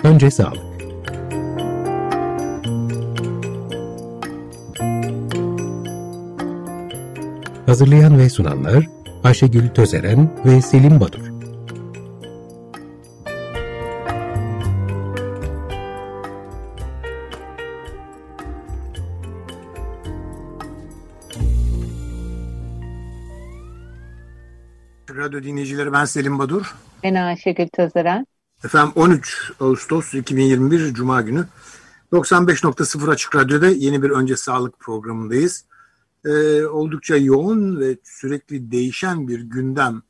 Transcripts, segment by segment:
önce sağlık. Hazırlayan ve sunanlar Ayşegül Tözeren ve Selim Badur. Radyo dinleyicileri, ben Selim Badur. Ben Ayşegül Tözeren. Efendim 13 Ağustos 2021 Cuma günü 95.0 Açık Radyo'da yeni bir Önce Sağlık programındayız. Oldukça yoğun ve sürekli değişen bir gündemlerle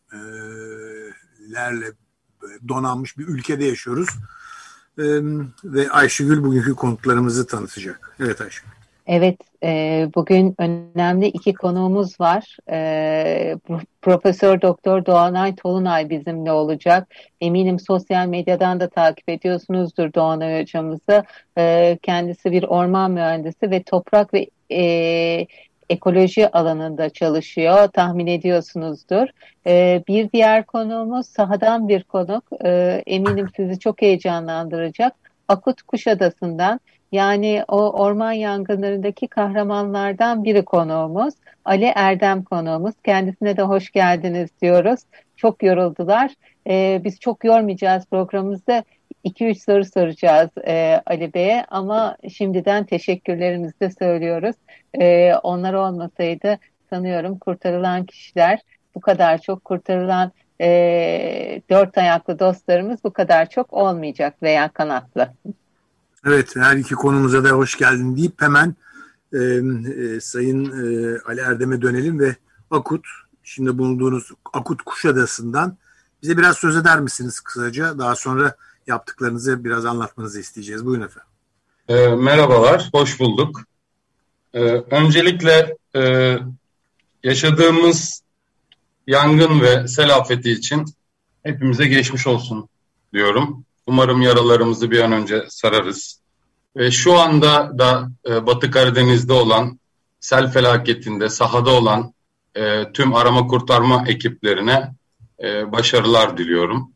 donanmış bir ülkede yaşıyoruz. Ve Ayşegül bugünkü konuklarımızı tanıtacak. Evet Ayşegül. Evet, bugün önemli iki konuğumuz var. Profesör Doktor Doğanay Tolunay bizimle olacak. Eminim sosyal medyadan da takip ediyorsunuzdur Doğanay hocamızı. Kendisi bir orman mühendisi ve toprak ve ekoloji alanında çalışıyor. Tahmin ediyorsunuzdur. Bir diğer konuğumuz sahadan bir konuk. Eminim sizi çok heyecanlandıracak. Akut Kuşadası'ndan. Yani o orman yangınlarındaki kahramanlardan biri konuğumuz. Ali Erdem konuğumuz. Kendisine de hoş geldiniz diyoruz. Çok yoruldular. Biz çok yormayacağız programımızda. 2-3 soru soracağız Ali Bey'e ama şimdiden teşekkürlerimizi de söylüyoruz. Onlar olmasaydı sanıyorum kurtarılan kişiler, bu kadar çok kurtarılan dört ayaklı dostlarımız bu kadar çok olmayacak veya kanatlı. Evet, her iki konumuza da hoş geldin deyip hemen Sayın Ali Erdem'e dönelim ve şimdi bulunduğunuz Akut Kuşadası'ndan bize biraz söz eder misiniz kısaca? Daha sonra yaptıklarınızı biraz anlatmanızı isteyeceğiz. Buyurun efendim. Merhabalar, hoş bulduk. Öncelikle yaşadığımız yangın ve sel afeti için hepimize geçmiş olsun diyorum. Umarım yaralarımızı bir an önce sararız. Ve şu anda da Batı Karadeniz'de olan sel felaketinde sahada olan tüm arama kurtarma ekiplerine başarılar diliyorum.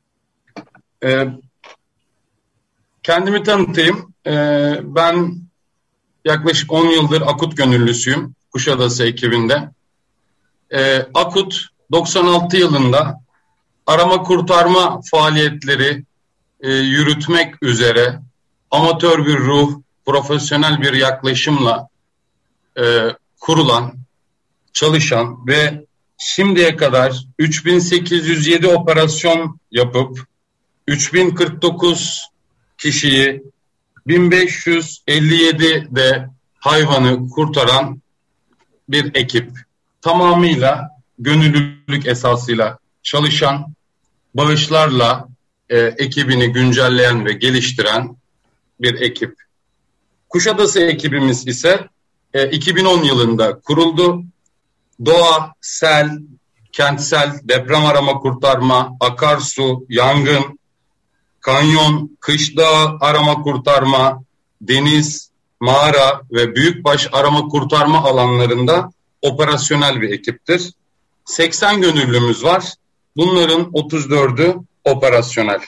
Kendimi tanıtayım. Ben yaklaşık 10 yıldır Akut gönüllüsüyüm Kuşadası ekibinde. Akut 96 yılında arama kurtarma faaliyetleri yürütmek üzere amatör bir ruh, profesyonel bir yaklaşımla kurulan, çalışan ve şimdiye kadar 3807 operasyon yapıp 3049 kişiyi 1557 de hayvanı kurtaran bir ekip. Tamamıyla gönüllülük esasıyla çalışan, bağışlarla ekibini güncelleyen ve geliştiren bir ekip. Kuşadası ekibimiz ise 2010 yılında kuruldu. Doğa, sel, kentsel, deprem arama kurtarma, akarsu, yangın, kanyon, kışlağ arama kurtarma, deniz, mağara ve büyükbaş arama kurtarma alanlarında operasyonel bir ekiptir. 80 gönüllümüz var. Bunların 34'ü operasyonel.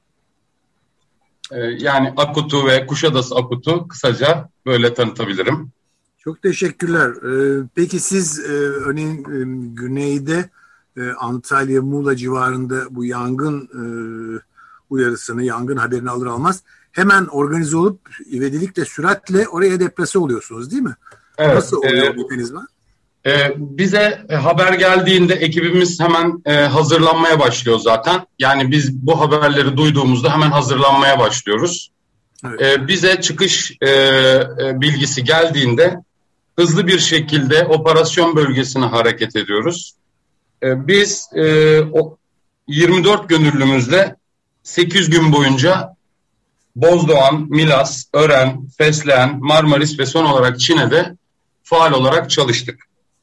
Yani Akut'u ve Kuşadası Akut'u kısaca böyle tanıtabilirim. Çok teşekkürler. Peki siz örneğin güneyde Antalya, Muğla civarında bu yangın uyarısını, yangın haberini alır almaz hemen organize olup ivedilikle, süratle oraya deplase oluyorsunuz değil mi? Evet. Nasıl oluyor bu mekanizma? Bize haber geldiğinde ekibimiz hemen hazırlanmaya başlıyor zaten. Yani biz bu haberleri duyduğumuzda hemen hazırlanmaya başlıyoruz. Evet. Bize çıkış bilgisi geldiğinde hızlı bir şekilde operasyon bölgesine hareket ediyoruz. Biz 24 gönüllümüzle 8 gün boyunca Bozdoğan, Milas, Ören, Fesleğen, Marmaris ve son olarak Çine'de faal olarak çalıştık.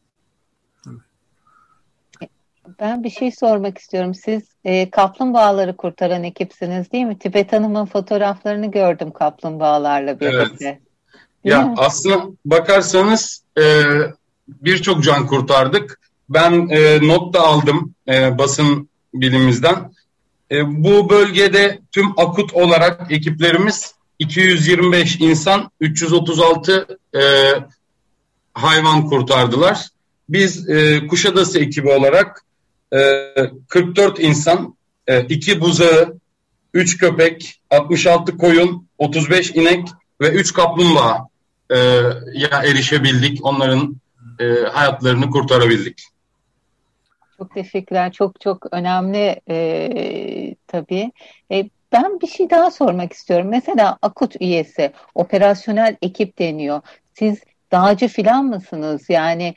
Ben bir şey sormak istiyorum. Siz kaplumbağaları kurtaran ekipsiniz değil mi? Tibet Hanım'ın fotoğraflarını gördüm kaplumbağalarla birlikte. Evet. Ya aslına bakarsanız birçok can kurtardık. Ben not da aldım basın bilimimizden. Bu bölgede tüm akut olarak ekiplerimiz 225 insan, 336 hayvan kurtardılar. Biz Kuşadası ekibi olarak 44 insan, 2 buzağı, 3 köpek, 66 koyun, 35 inek ve 3 kaplumbağa erişebildik. Onların hayatlarını kurtarabildik. Çok teşekkürler. Çok çok önemli tabii. Ben bir şey daha sormak istiyorum. Mesela akut üyesi, operasyonel ekip deniyor. Siz dağcı falan mısınız? Yani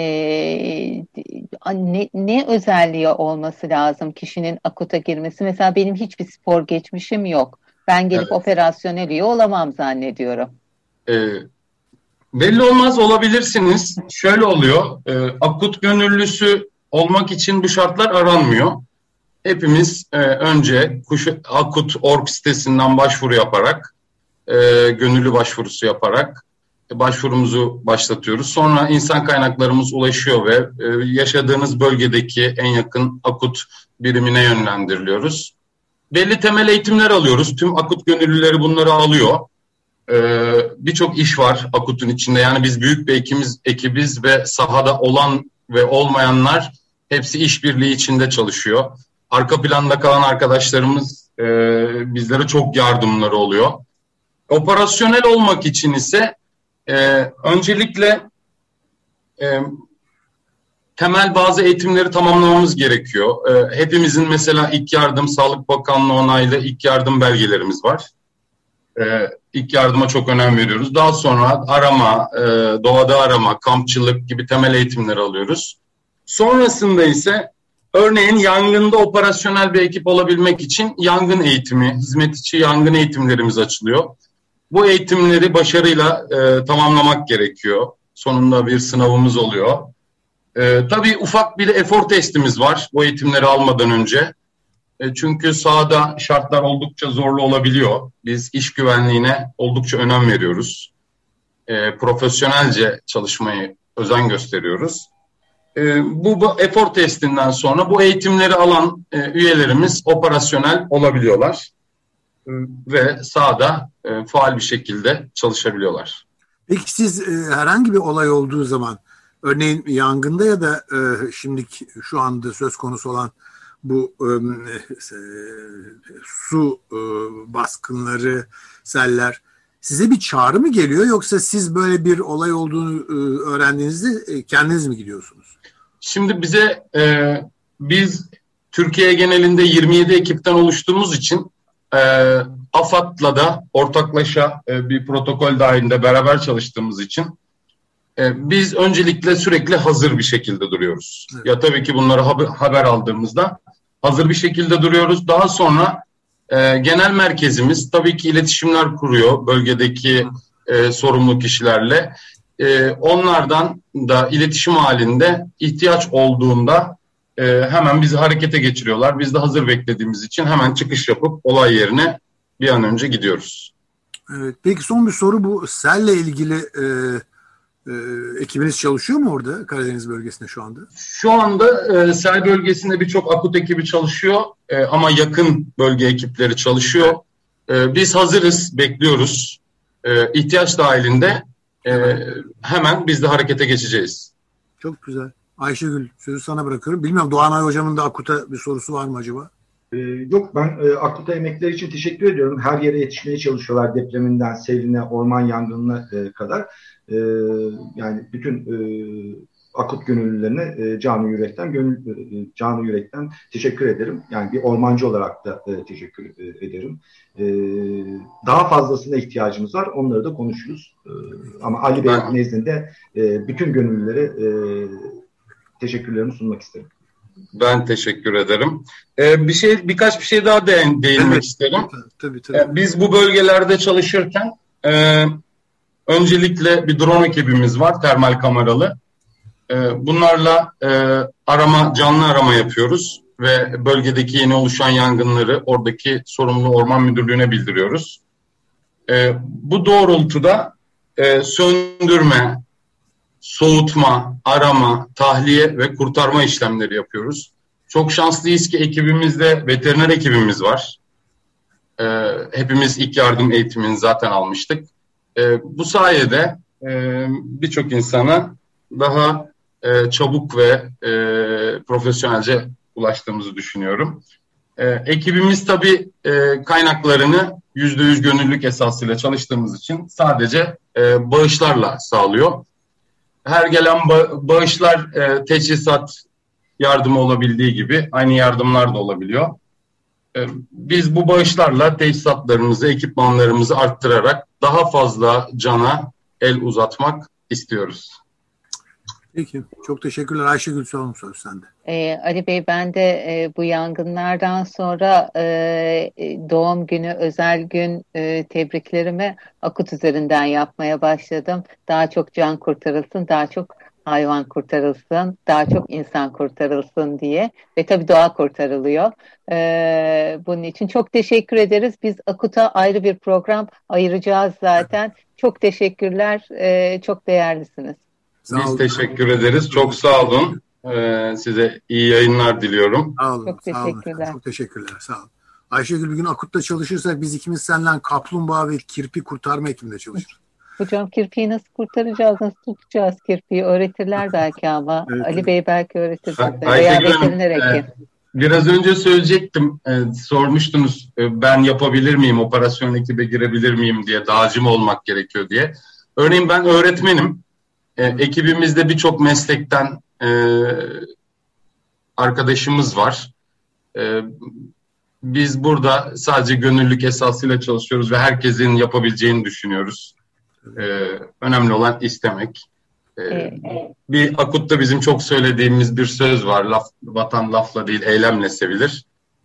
ne özelliği olması lazım kişinin akuta girmesi? Mesela benim hiçbir spor geçmişim yok. Ben gelip operasyonel üye olamam zannediyorum. Belli olmaz, olabilirsiniz. Şöyle oluyor. Akut gönüllüsü olmak için bu şartlar aranmıyor. Hepimiz önce Akut.org sitesinden başvuru yaparak, gönüllü başvurusu yaparak başvurumuzu başlatıyoruz. Sonra insan kaynaklarımız ulaşıyor ve yaşadığınız bölgedeki en yakın akut birimine yönlendiriliyoruz. Belli temel eğitimler alıyoruz. Tüm akut gönüllüleri bunları alıyor. Birçok iş var akutun içinde. Yani biz büyük bir ekibiz ve sahada olan ve olmayanlar hepsi işbirliği içinde çalışıyor. Arka planda kalan arkadaşlarımız bizlere çok yardımları oluyor. Operasyonel olmak için ise öncelikle temel bazı eğitimleri tamamlamamız gerekiyor. Hepimizin mesela ilk yardım, Sağlık Bakanlığı onaylı ilk yardım belgelerimiz var. İlk yardıma çok önem veriyoruz. Daha sonra arama, doğada arama, kampçılık gibi temel eğitimleri alıyoruz. Sonrasında ise örneğin yangında operasyonel bir ekip olabilmek için yangın eğitimi, hizmet içi yangın eğitimlerimiz açılıyor. Bu eğitimleri başarıyla tamamlamak gerekiyor. Sonunda bir sınavımız oluyor. Tabii ufak bir efor testimiz var bu eğitimleri almadan önce. Çünkü sahada şartlar oldukça zorlu olabiliyor. Biz iş güvenliğine oldukça önem veriyoruz. Profesyonelce çalışmayı özen gösteriyoruz. Bu efor testinden sonra bu eğitimleri alan üyelerimiz operasyonel olabiliyorlar. Ve sahada faal bir şekilde çalışabiliyorlar. Peki siz herhangi bir olay olduğu zaman, örneğin yangında ya da şu anda söz konusu olan bu su baskınları, seller, size bir çağrı mı geliyor, yoksa siz böyle bir olay olduğunu öğrendiğinizde kendiniz mi gidiyorsunuz? Şimdi biz Türkiye genelinde 27 ekipten oluştuğumuz için AFAD'la da ortaklaşa bir protokol dahilinde beraber çalıştığımız için biz öncelikle sürekli hazır bir şekilde duruyoruz. Evet. Ya tabii ki bunları haber aldığımızda hazır bir şekilde duruyoruz. Daha sonra genel merkezimiz tabii ki iletişimler kuruyor bölgedeki sorumlu kişilerle. Onlardan da iletişim halinde ihtiyaç olduğunda hemen bizi harekete geçiriyorlar. Biz de hazır beklediğimiz için hemen çıkış yapıp olay yerine bir an önce gidiyoruz. Evet, peki son bir soru, bu selle ilgili ekibiniz çalışıyor mu orada Karadeniz bölgesinde şu anda? Şu anda sel bölgesinde birçok akut ekibi çalışıyor ama yakın bölge ekipleri çalışıyor. Biz hazırız, bekliyoruz. İhtiyaç dahilinde hemen biz de harekete geçeceğiz. Çok güzel. Ayşegül, sözü sana bırakıyorum. Bilmiyorum, Doğanay Hocam'ın da AKUT'a bir sorusu var mı acaba? Yok, ben AKUT'a emekleri için teşekkür ediyorum. Her yere yetişmeye çalışıyorlar, depreminden seline, orman yangınına kadar. Yani bütün AKUT gönüllülerine canı yürekten teşekkür ederim. Yani bir ormancı olarak da teşekkür ederim. Daha fazlasına ihtiyacımız var. Onları da konuşuruz. Ama Ali Bey nezdinde bütün gönüllülere teşekkürlerimi sunmak isterim. Ben teşekkür ederim. Birkaç bir şey daha değinmek isterim. Tabii. Biz bu bölgelerde çalışırken öncelikle bir drone ekibimiz var, termal kameralı. Bunlarla canlı arama yapıyoruz ve bölgedeki yeni oluşan yangınları oradaki sorumlu orman müdürlüğüne bildiriyoruz. Bu doğrultuda söndürme, soğutma, arama, tahliye ve kurtarma işlemleri yapıyoruz. Çok şanslıyız ki ekibimizde veteriner ekibimiz var. Hepimiz ilk yardım eğitimini zaten almıştık. Bu sayede birçok insana daha çabuk ve profesyonelce ulaştığımızı düşünüyorum. Ekibimiz tabii kaynaklarını %100 gönüllülük esasıyla çalıştığımız için sadece bağışlarla sağlıyor. Her gelen bağışlar teçhizat yardımı olabildiği gibi aynı yardımlar da olabiliyor. Biz bu bağışlarla teçhizatlarımızı, ekipmanlarımızı arttırarak daha fazla cana el uzatmak istiyoruz. Peki. Çok teşekkürler. Ayşegül, son söz sende. Ali Bey, ben de bu yangınlardan sonra doğum günü, özel gün tebriklerimi Akut üzerinden yapmaya başladım. Daha çok can kurtarılsın, daha çok hayvan kurtarılsın, daha çok insan kurtarılsın diye. Ve tabii doğa kurtarılıyor. Bunun için çok teşekkür ederiz. Biz Akut'a ayrı bir program ayıracağız zaten. Çok teşekkürler. Çok değerlisiniz. Biz teşekkür ederiz. Çok sağ olun. Size iyi yayınlar diliyorum. Sağ olun. Çok teşekkürler. Çok teşekkürler. Sağ olun. Ayşegül, bir gün Akut'ta çalışırsak biz ikimiz seninle kaplumbağa ve kirpi kurtarma ekibinde çalışırız. Hocam, kirpiyi nasıl kurtaracağız, nasıl tutacağız kirpiyi? Öğretirler belki ama. Evet, Ali Bey belki öğretir size. Veya veteriner hekim. Biraz önce söyleyecektim. Sormuştunuz ben yapabilir miyim, operasyon ekibe girebilir miyim diye, dağcı olmak gerekiyor diye. Örneğin ben öğretmenim. Ekibimizde birçok meslekten arkadaşımız var. Biz burada sadece gönüllülük esasıyla çalışıyoruz ve herkesin yapabileceğini düşünüyoruz. Önemli olan istemek. Bir Akut'ta bizim çok söylediğimiz bir söz var. Vatan lafla değil, eylemle sevilir.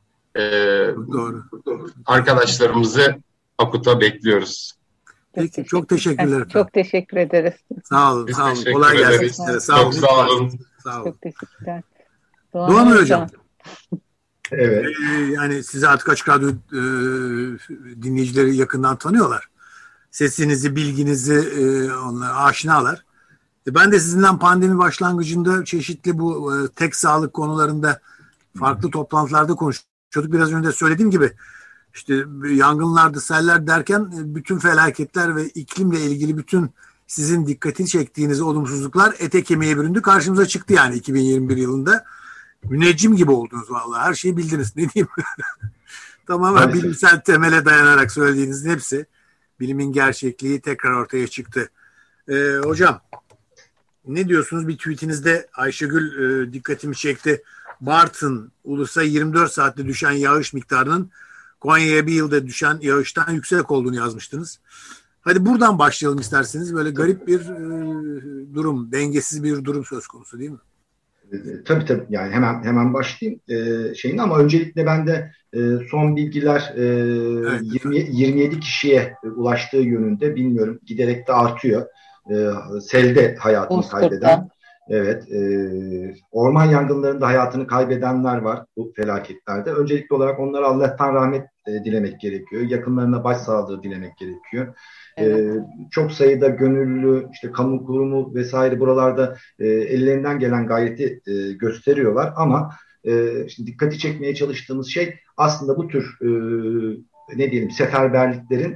Doğru. Arkadaşlarımızı Akut'a bekliyoruz. Peki, çok teşekkürler. Çok teşekkür ederiz. Sağ olun. Sağ olun. Kolay gelsin. Çok sağ olun. Çok teşekkürler. Doğan Hocam. Evet. Yani sizi artık Açık Radyo dinleyicileri yakından tanıyorlar. Sesinizi, bilginizi onlar aşinalar. Ben de sizinle pandemi başlangıcında çeşitli bu tek sağlık konularında farklı toplantılarda konuşuyorduk. Biraz önce söylediğim gibi işte yangınlardı, seller derken bütün felaketler ve iklimle ilgili bütün sizin dikkatini çektiğiniz olumsuzluklar ete kemiğe büründü. Karşımıza çıktı yani 2021 yılında. Müneccim gibi oldunuz vallahi. Her şeyi bildiniz. Ne diyeyim? Tamamen bilimsel temele dayanarak söylediğinizin hepsi. Bilimin gerçekliği tekrar ortaya çıktı. Hocam, ne diyorsunuz? Bir tweetinizde Ayşegül dikkatimi çekti. Bartın Ulus'a 24 saatte düşen yağış miktarının Konya'ya bir yılda düşen yağıştan yüksek olduğunu yazmıştınız. Hadi buradan başlayalım isterseniz. Böyle garip bir durum, dengesiz bir durum söz konusu değil mi? Tabii yani hemen başlayayım ama öncelikle ben de son bilgiler evet, 27 kişiye ulaştığı yönünde, bilmiyorum, giderek de artıyor. Selde hayatını kaybeden, evet, orman yangınlarında hayatını kaybedenler var bu felaketlerde. Öncelikli olarak onlara Allah'tan rahmet dilemek gerekiyor. Yakınlarına başsağlığı dilemek gerekiyor. Evet. Çok sayıda gönüllü, işte kamu kurumu vesaire buralarda ellerinden gelen gayreti gösteriyorlar ama işte dikkati çekmeye çalıştığımız şey aslında bu tür seferberliklerin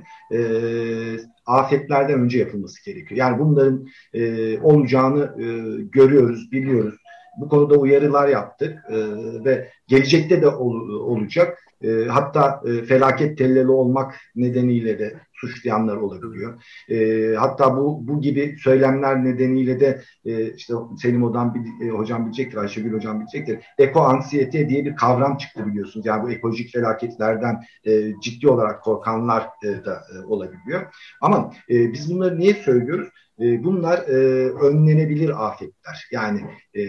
afetlerden önce yapılması gerekiyor. Yani bunların olacağını görüyoruz, biliyoruz. Bu konuda uyarılar yaptık ve gelecekte de olacak. Hatta felaket tellali olmak nedeniyle de suçlayanlar olabiliyor. Hatta bu gibi söylemler nedeniyle de işte Selim hocam bilecektir, Ayşegül hocam bilecektir. Eko-anksiyete diye bir kavram çıktı, biliyorsunuz. Yani bu ekolojik felaketlerden ciddi olarak korkanlar da olabiliyor. Ama biz bunları niye söylüyoruz? Bunlar önlenebilir afetler. Yani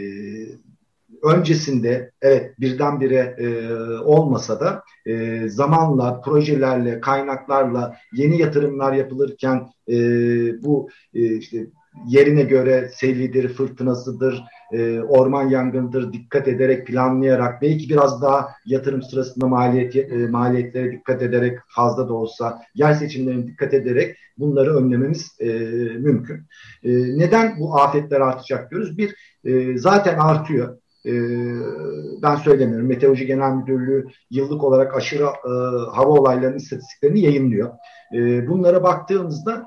öncesinde evet birdenbire olmasa da zamanla, projelerle, kaynaklarla yeni yatırımlar yapılırken bu işte yerine göre selidir, fırtınasıdır, orman yangınıdır dikkat ederek, planlayarak, belki biraz daha yatırım sırasında maliyetlere dikkat ederek, fazla da olsa yer seçimlerine dikkat ederek bunları önlememiz mümkün. Neden bu afetler artacak diyoruz? Zaten artıyor. ben söylemiyorum. Meteoroloji Genel Müdürlüğü yıllık olarak aşırı hava olaylarının istatistiklerini yayınlıyor. Bunlara baktığımızda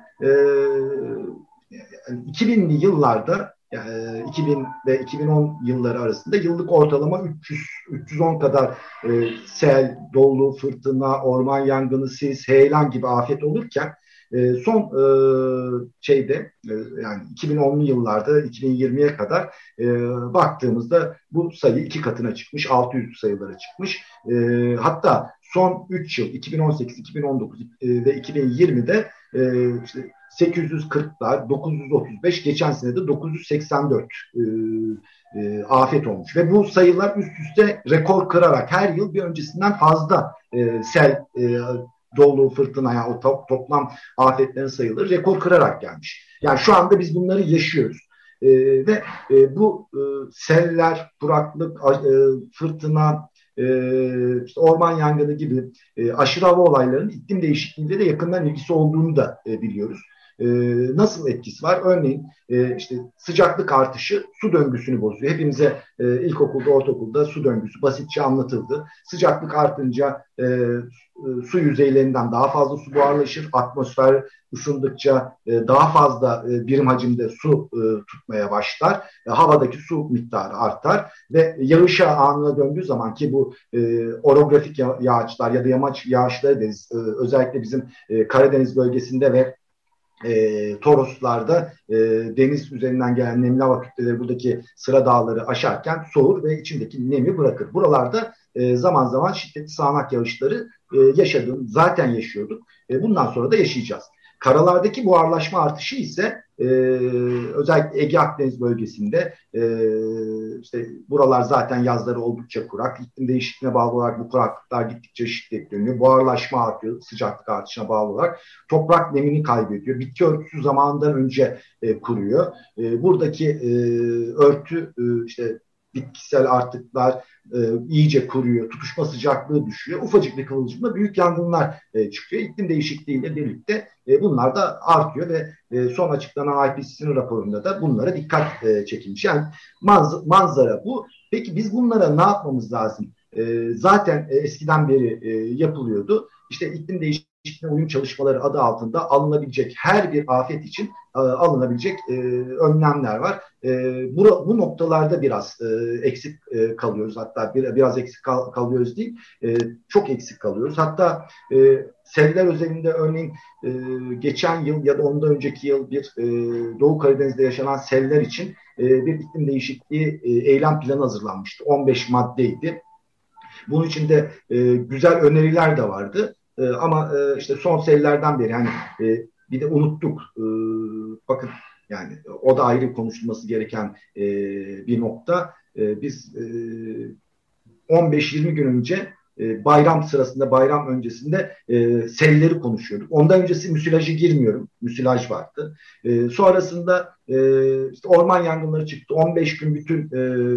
2000'li yıllarda 2000 ve 2010 yılları arasında yıllık ortalama 310 kadar sel, dolu, fırtına, orman yangını, sis, heyelan gibi afet olurken son yani 2010'lu yıllarda 2020'ye kadar baktığımızda bu sayı 2 katına çıkmış, 600 sayılara çıkmış. Hatta son 3 yıl 2018, 2019 ve 2020'de işte 840'lar, 935, geçen sene de 984 afet olmuş. Ve bu sayılar üst üste rekor kırarak her yıl bir öncesinden fazla sel, dolu, fırtına, yani o toplam afetlerin sayıları rekor kırarak gelmiş. Yani şu anda biz bunları yaşıyoruz. Ve bu seller, kuraklık, fırtına, işte orman yangını gibi aşırı hava olaylarının iklim değişikliğiyle de yakından ilgisi olduğunu da biliyoruz. Nasıl etkisi var? Örneğin işte sıcaklık artışı su döngüsünü bozuyor. Hepimize ilkokulda, ortaokulda su döngüsü basitçe anlatıldı. Sıcaklık artınca su yüzeylerinden daha fazla su buharlaşır. Atmosfer ısındıkça daha fazla birim hacimde su tutmaya başlar. Havadaki su miktarı artar ve yağış anına döndüğü zaman, ki bu orografik yağışlar ya da yamaç yağışları deriz. Özellikle bizim Karadeniz bölgesinde ve Toroslarda deniz üzerinden gelen nemli hava kütleleri buradaki sıra dağları aşarken soğur ve içindeki nemi bırakır. Buralarda zaman zaman şiddetli sağanak yağışları zaten yaşıyorduk. Bundan sonra da yaşayacağız. Karalardaki buharlaşma artışı ise özellikle Ege Akdeniz bölgesinde işte buralar zaten yazları oldukça kurak. İklim değişikliğine bağlı olarak bu kuraklıklar gittikçe şiddetleniyor. Buharlaşma artıyor sıcaklık artışına bağlı olarak. Toprak nemini kaybediyor. Bitki örtüsü zamanından önce kuruyor. Buradaki örtü işte bitkisel artıklar iyice kuruyor, tutuşma sıcaklığı düşüyor. Ufacık bir kıvılcımla büyük yangınlar çıkıyor. İklim değişikliğiyle birlikte bunlar da artıyor ve son açıklanan IPCC'nin raporunda da bunlara dikkat çekilmiş. Yani manzara bu. Peki biz bunlara ne yapmamız lazım? Zaten eskiden beri yapılıyordu. İşte iklim değişikliğine uyum çalışmaları adı altında alınabilecek her bir afet için alınabilecek önlemler var. Bu noktalarda biraz eksik kalıyoruz. Hatta biraz eksik kalıyoruz değil, çok eksik kalıyoruz. Hatta seller özelinde örneğin geçen yıl ya da ondan önceki yıl bir Doğu Karadeniz'de yaşanan seller için bir iklim değişikliği eylem planı hazırlanmıştı. 15 maddeydi. Bunun içinde güzel öneriler de vardı. Ama işte son sellerden beri hani bir de unuttuk. Bakın yani o da ayrı konuşulması gereken bir nokta. Biz 15-20 gün önce bayram sırasında, bayram öncesinde selleri konuşuyorduk. Ondan öncesi müsilajı girmiyorum. Müsilaj vardı. Sonrasında işte orman yangınları çıktı. 15 gün bütün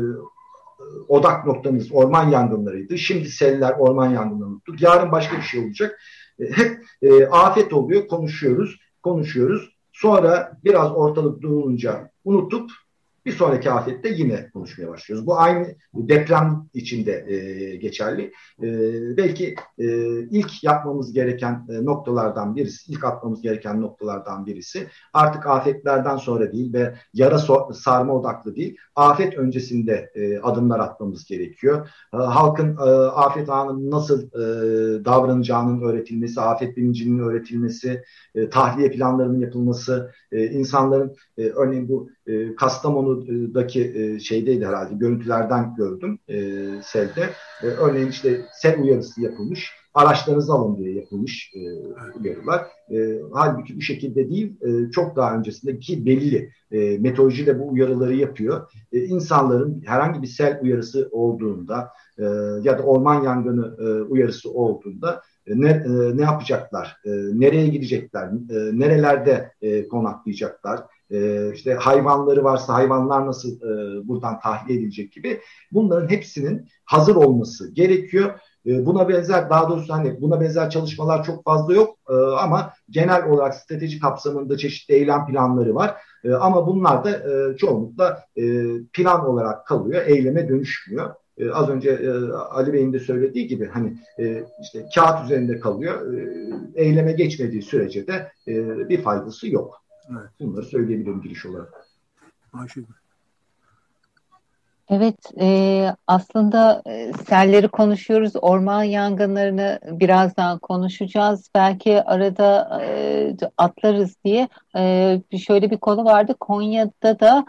odak noktamız orman yangınlarıydı. Şimdi seller, orman yangınları unuttuk. Yarın başka bir şey olacak. Hep afet oluyor, konuşuyoruz. Sonra biraz ortalık durulunca unutup bir sonraki afette yine konuşmaya başlıyoruz. Bu aynı deprem içinde geçerli. Belki ilk yapmamız gereken noktalardan birisi, ilk atmamız gereken noktalardan birisi artık afetlerden sonra değil ve yara sarma odaklı değil, afet öncesinde adımlar atmamız gerekiyor. Halkın afet anında nasıl davranacağının öğretilmesi, afet bilincinin öğretilmesi, tahliye planlarının yapılması, insanların örneğin bu Kastamonu'daki şeydeydi herhalde, görüntülerden gördüm selde. Örneğin işte sel uyarısı yapılmış, araçlarınızı alın diye yapılmış uyarılar. Halbuki bu şekilde değil, çok daha öncesinde ki belli. Meteoroloji de bu uyarıları yapıyor. İnsanların herhangi bir sel uyarısı olduğunda ya da orman yangını uyarısı olduğunda ne yapacaklar, nereye gidecekler, nerelerde konaklayacaklar, işte hayvanları varsa hayvanlar nasıl buradan tahliye edilecek gibi bunların hepsinin hazır olması gerekiyor. Buna benzer, daha doğrusu hani buna benzer çalışmalar çok fazla yok ama genel olarak strateji kapsamında çeşitli eylem planları var. Ama bunlar da çoğunlukla plan olarak kalıyor, eyleme dönüşmüyor. Az önce Ali Bey'in de söylediği gibi hani işte kağıt üzerinde kalıyor, eyleme geçmediği sürece de bir faydası yok. Evet. Bunları söyleyebilirim giriş olarak. Ayşegül. Evet, aslında selleri konuşuyoruz, orman yangınlarını birazdan konuşacağız. Belki arada atlarız diye şöyle bir konu vardı. Konya'da da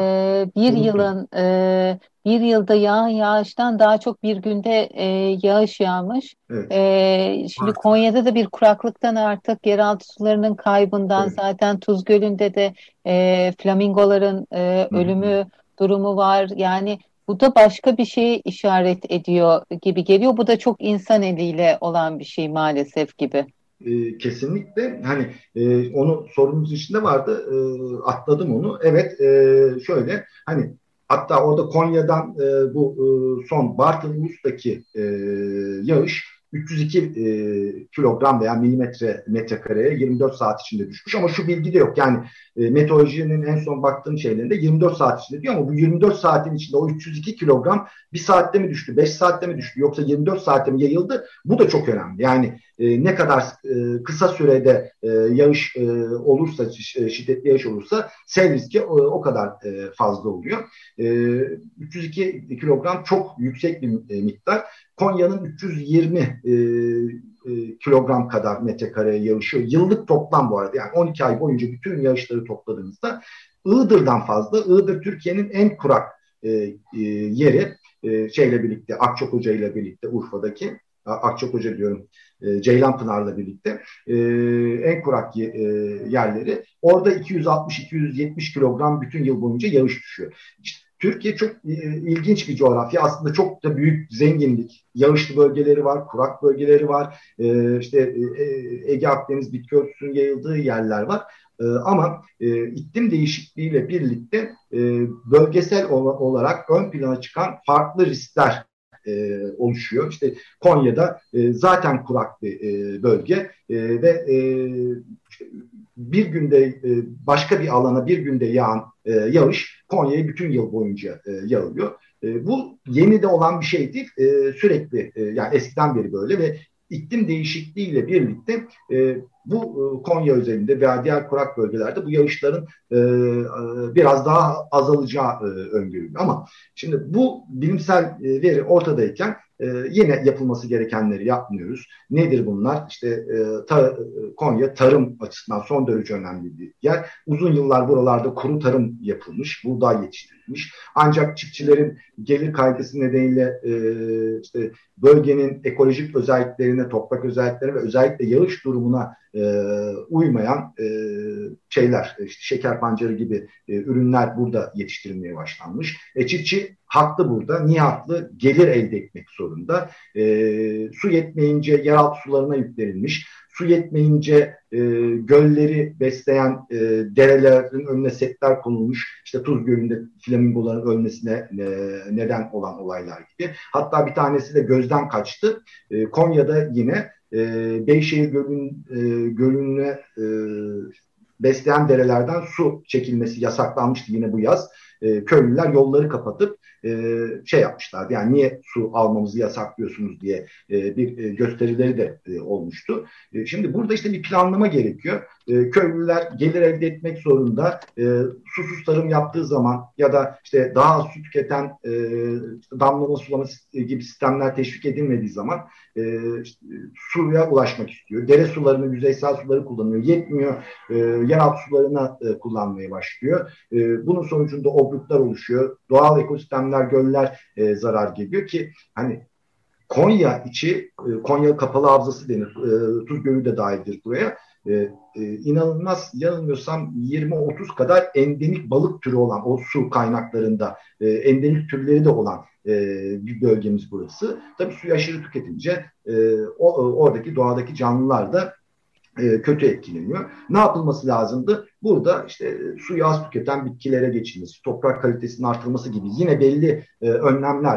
bir yılda yağan yağıştan daha çok bir günde yağış yağmış. Evet. Şimdi Konya'da da bir kuraklıktan artık yeraltı sularının kaybından, evet, zaten Tuz Gölü'nde de flamingoların ölümü durumu var. Yani bu da başka bir şeye işaret ediyor gibi geliyor. Bu da çok insan eliyle olan bir şey maalesef gibi. Kesinlikle. Hani onu sorumuz içinde vardı. Atladım onu. Evet, şöyle hani hatta orada Konya'dan bu son Bartın Ulus'taki yağış 302 kilogram veya metrekareye 24 saat içinde düşmüş ama şu bilgi de yok. Yani meteorolojinin en son baktığım şeylerinde 24 saat içinde diyor ama bu 24 saatin içinde o 302 kilogram bir saatte mi düştü, 5 saatte mi düştü yoksa 24 saatte mi yayıldı? Bu da çok önemli. Yani ne kadar kısa sürede yağış olursa, şiddetli yağış olursa sel riski o kadar fazla oluyor. 302 kilogram çok yüksek bir miktar. Konya'nın 320 kilogram kadar metrekareye yağışıyor. Yıllık toplam bu arada. Yani 12 ay boyunca bütün yağışları topladığınızda Iğdır'dan fazla. Iğdır Türkiye'nin en kurak yeri. Şeyle birlikte, Akçakoca ile birlikte Urfa'daki, Akçakoca diyorum, Ceylanpınar'la birlikte en kurak yerleri. Orada 260-270 kilogram bütün yıl boyunca yağış düşüyor. İşte Türkiye çok ilginç bir coğrafya. Aslında çok da büyük zenginlik. Yağışlı bölgeleri var, kurak bölgeleri var. İşte Ege Akdeniz bitki örtüsünün yayıldığı yerler var. Ama iklim değişikliğiyle birlikte bölgesel olarak ön plana çıkan farklı riskler oluşuyor. İşte Konya'da zaten kurak bir bölge ve işte bir günde başka bir alana bir günde yağan yağış Konya'ya bütün yıl boyunca yağılıyor. Bu yeni de olan bir şey değil. Sürekli yani eskiden beri böyle ve iklim değişikliğiyle birlikte bu Konya özelinde veya diğer kurak bölgelerde bu yağışların biraz daha azalacağı öngörülüyor. Ama şimdi bu bilimsel veri ortadayken yine yapılması gerekenleri yapmıyoruz. Nedir bunlar? İşte Konya tarım açısından son derece önemli bir yer. Uzun yıllar buralarda kuru tarım yapılmış, buğday yetiştirilmiş. Ancak çiftçilerin gelir kaygısı nedeniyle işte bölgenin ekolojik özelliklerine, toprak özelliklerine ve özellikle yağış durumuna uymayan şeyler, işte şeker pancarı gibi ürünler burada yetiştirilmeye başlanmış. Çiftçi haklı burada. Niye haklı? Gelir elde etmek zorunda. Su yetmeyince yeraltı sularına yüklenilmiş. Su yetmeyince gölleri besleyen derelerin önüne setler konulmuş. İşte Tuz Gölü'nde flamingoların ölmesine neden olan olaylar gibi. Hatta bir tanesi de gözden kaçtı. Konya'da yine Beyşehir Gölü'ne besleyen derelerden su çekilmesi yasaklanmıştı yine bu yaz. Köylüler yolları kapatıp şey yapmışlardı. Yani niye su almamızı yasaklıyorsunuz diye bir gösterileri de olmuştu. Şimdi burada işte bir planlama gerekiyor. Köylüler gelir elde etmek zorunda. Susuz tarım yaptığı zaman ya da işte daha az su tüketen işte damlama sulama gibi sistemler teşvik edilmediği zaman işte, suya ulaşmak istiyor. Dere sularını, yüzeysel suları kullanıyor. Yetmiyor. Yeraltı sularına kullanmaya başlıyor. Bunun sonucunda obruklar oluşuyor. Doğal ekosistemler, göller zarar görüyor ki hani Konya içi, Konya Kapalı Havzası denir. Tuz Gölü de dahildir buraya. İnanılmaz, yanılmıyorsam 20-30 kadar endemik balık türü olan o su kaynaklarında endemik türleri de olan bir bölgemiz burası. Tabii suyu aşırı tüketince oradaki doğadaki canlılar da kötü etkileniyor. Ne yapılması lazımdı? Burada işte suyu az tüketen bitkilere geçilmesi, toprak kalitesinin artırılması gibi yine belli önlemler var.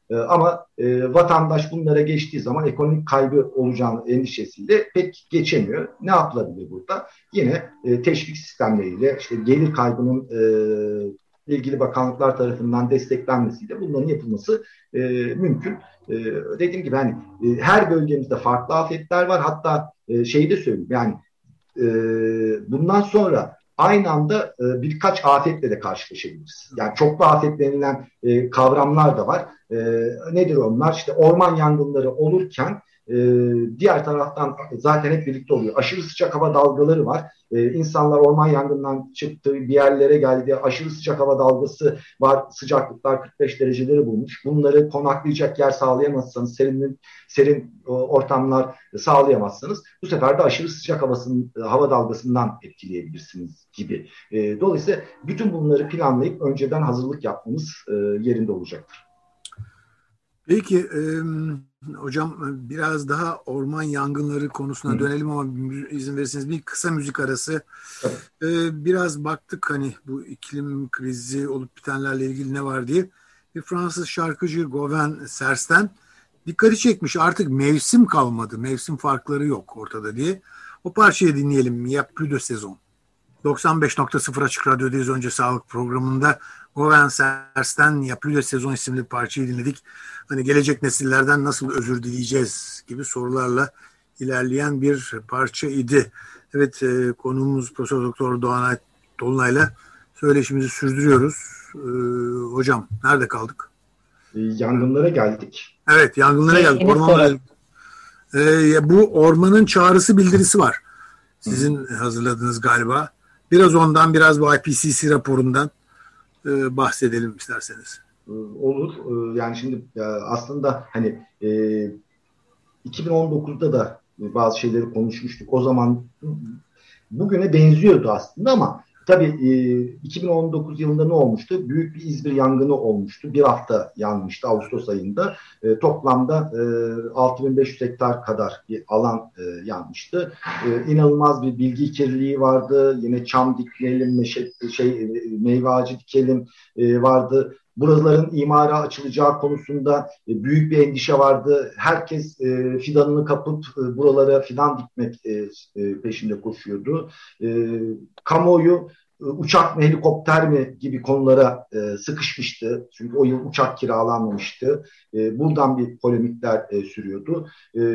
Ama vatandaş bunlara geçtiği zaman ekonomik kaybı olacağını endişesiyle pek geçemiyor. Ne yapılabilir burada? Yine teşvik sistemleriyle işte gelir kaybının ilgili bakanlıklar tarafından desteklenmesiyle bunların yapılması mümkün. Dediğim gibi hani her bölgemizde farklı afetler var. Hatta şeyi de söyleyeyim yani bundan sonra aynı anda birkaç afetle de karşılaşabiliriz. Yani çoklu afet denilen kavramlar da var. Nedir onlar? İşte orman yangınları olurken diğer taraftan zaten hep birlikte oluyor. Aşırı sıcak hava dalgaları var. İnsanlar orman yangından çıktı, bir yerlere geldi. Aşırı sıcak hava dalgası var. Sıcaklıklar 45 dereceleri bulmuş. Bunları konaklayacak yer sağlayamazsanız, serin ortamlar sağlayamazsanız bu sefer de aşırı sıcak hava dalgasından etkileyebilirsiniz gibi. Dolayısıyla bütün bunları planlayıp önceden hazırlık yapmamız yerinde olacaktır. Peki hocam biraz daha orman yangınları konusuna dönelim ama izin verirseniz bir kısa müzik arası. Biraz baktık hani bu iklim krizi olup bitenlerle ilgili ne var diye. Bir Fransız şarkıcı Gauvin Sersten dikkati çekmiş, artık mevsim kalmadı, mevsim farkları yok ortada diye. O parçayı dinleyelim. Y a plus de saison. 95.0 Açık Radyo'dayız. Önce sağlık programında Gauvin Sersten Y a plus de saison isimli parçayı dinledik. Hani gelecek nesillerden nasıl özür dileyeceğiz gibi sorularla ilerleyen bir parça idi. Evet, konuğumuz Profesör Doktor Doğanay Tolunay'la söyleşimizi sürdürüyoruz. Hocam nerede kaldık? Yangınlara geldik. Evet, yangınlara geldik. Bu ormanın çağrısı bildirisi var. Sizin hazırladığınız galiba. Biraz ondan, biraz bu IPCC raporundan bahsedelim isterseniz. Olur. Yani şimdi aslında hani 2019'da da bazı şeyleri konuşmuştuk. O zaman bugüne benziyordu aslında ama tabii 2019 yılında ne olmuştu? Büyük bir İzmir yangını olmuştu. Bir hafta yanmıştı Ağustos ayında. Toplamda 6500 hektar kadar bir alan yanmıştı. İnanılmaz bir bilgi kirliliği vardı. Yine çam dikelim, meyve ağacı dikelim vardı. Buraların imara açılacağı konusunda büyük bir endişe vardı. Herkes fidanını kapıp buralara fidan dikmek peşinde koşuyordu. Kamuoyu uçak mı helikopter mi gibi konulara sıkışmıştı. Çünkü o yıl uçak kiralanmamıştı. Buradan bir polemikler sürüyordu.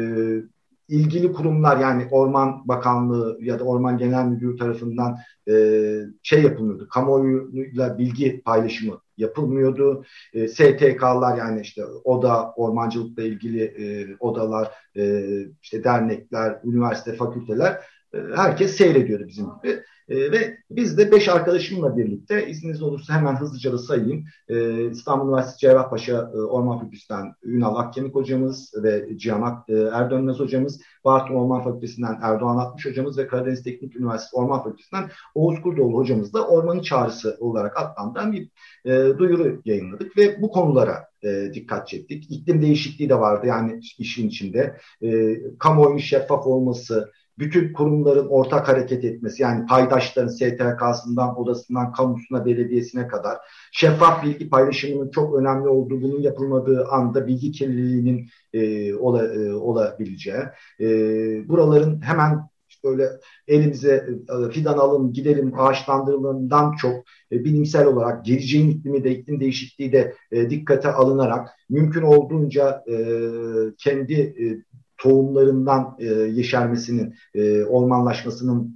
İlgili kurumlar yani Orman Bakanlığı ya da Orman Genel Müdürlüğü tarafından yapılmıyordu. Kamuoyuyla bilgi paylaşımı yapılmıyordu. STK'lar yani işte ODA, ormancılıkla ilgili odalar, işte dernekler, üniversite, fakülteler herkes seyrediyordu bizim gibi. Ve biz de 5 arkadaşımla birlikte izniniz olursa hemen hızlıca da sayayım. İstanbul Üniversitesi Cerrahpaşa Orman Fakültesinden Ünal Akkemik hocamız ve Cihan Erdönmez hocamız, Bartın Orman Fakültesinden Erdoğan Atmış hocamız ve Karadeniz Teknik Üniversitesi Orman Fakültesinden Oğuz Kurdoğlu hocamız da ormanın çağrısı olarak adlandıran bir duyuru yayınladık ve bu konulara dikkat çektik. İklim değişikliği de vardı yani işin içinde. Kamuoyunun şeffaf olması, bütün kurumların ortak hareket etmesi yani paydaşların STK'sından, odasından, kamusuna, belediyesine kadar şeffaf bilgi paylaşımının çok önemli olduğu, bunun yapılmadığı anda bilgi kirliliğinin olabileceği, buraların hemen böyle elimize fidan alın, gidelim, ağaçlandırılığından çok bilimsel olarak geleceğin iklimi de, iklim değişikliği de dikkate alınarak mümkün olduğunca kendi tohumlarından yeşermesinin, ormanlaşmasının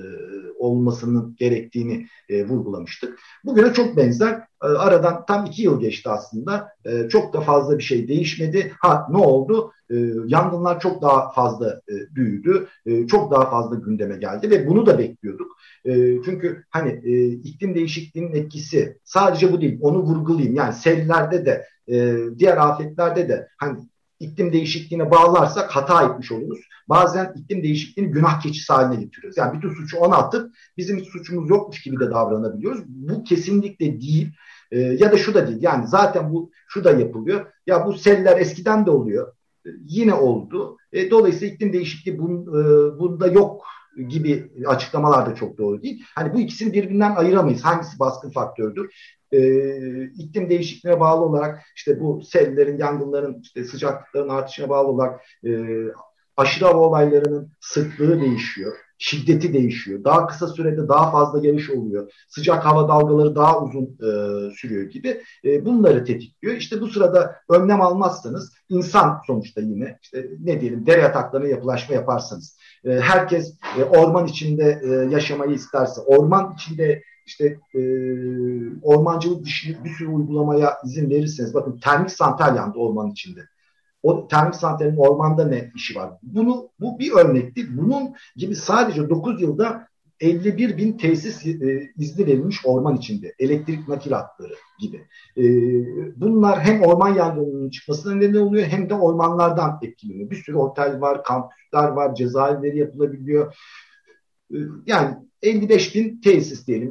olmasının gerektiğini vurgulamıştık. Bugüne çok benzer. Aradan tam 2 yıl geçti aslında. Çok da fazla bir şey değişmedi. Ne oldu? Yangınlar çok daha fazla büyüdü. Çok daha fazla gündeme geldi ve bunu da bekliyorduk. Çünkü hani iklim değişikliğinin etkisi sadece bu değil. Onu vurgulayayım. Yani sellerde de diğer afetlerde de hani iklim değişikliğine bağlarsak hata etmiş oluruz. Bazen iklim değişikliğini günah keçisi haline getiriyoruz. Yani bütün suçu ona atıp bizim hiç suçumuz yokmuş gibi de davranabiliyoruz. Bu kesinlikle değil. Ya da şu da değil. Yani zaten şu da yapılıyor. Ya bu seller eskiden de oluyor. Yine oldu. Dolayısıyla iklim değişikliği bunda yok gibi açıklamalar da çok doğru değil. Hani bu ikisini birbirinden ayıramayız. Hangisi baskın faktördür? İklim değişikliğine bağlı olarak işte bu sellerin, yangınların, işte sıcaklıkların artışına bağlı olarak aşırı hava olaylarının sıklığı değişiyor, şiddeti değişiyor. Daha kısa sürede daha fazla yağış oluyor. Sıcak hava dalgaları daha uzun sürüyor gibi. Bunları tetikliyor. İşte bu sırada önlem almazsanız insan sonuçta yine işte ne diyelim dere yataklarına yapılaşma yaparsanız herkes orman içinde yaşamayı isterse, orman içinde işte ormancılık dışı bir sürü uygulamaya izin verirseniz, bakın termik santral yandı ormanın içinde. O termik santralin ormanda ne işi var? Bu bir örnekti. Bunun gibi sadece 9 yılda 51 bin tesis izni verilmiş orman içinde. Elektrik nakil hatları gibi. Bunlar hem orman yangınının çıkmasına neden oluyor hem de ormanlardan etkileniyor. Bir sürü otel var, kampüsler var, cezaevleri yapılabiliyor. Yani 55 bin tesis diyelim,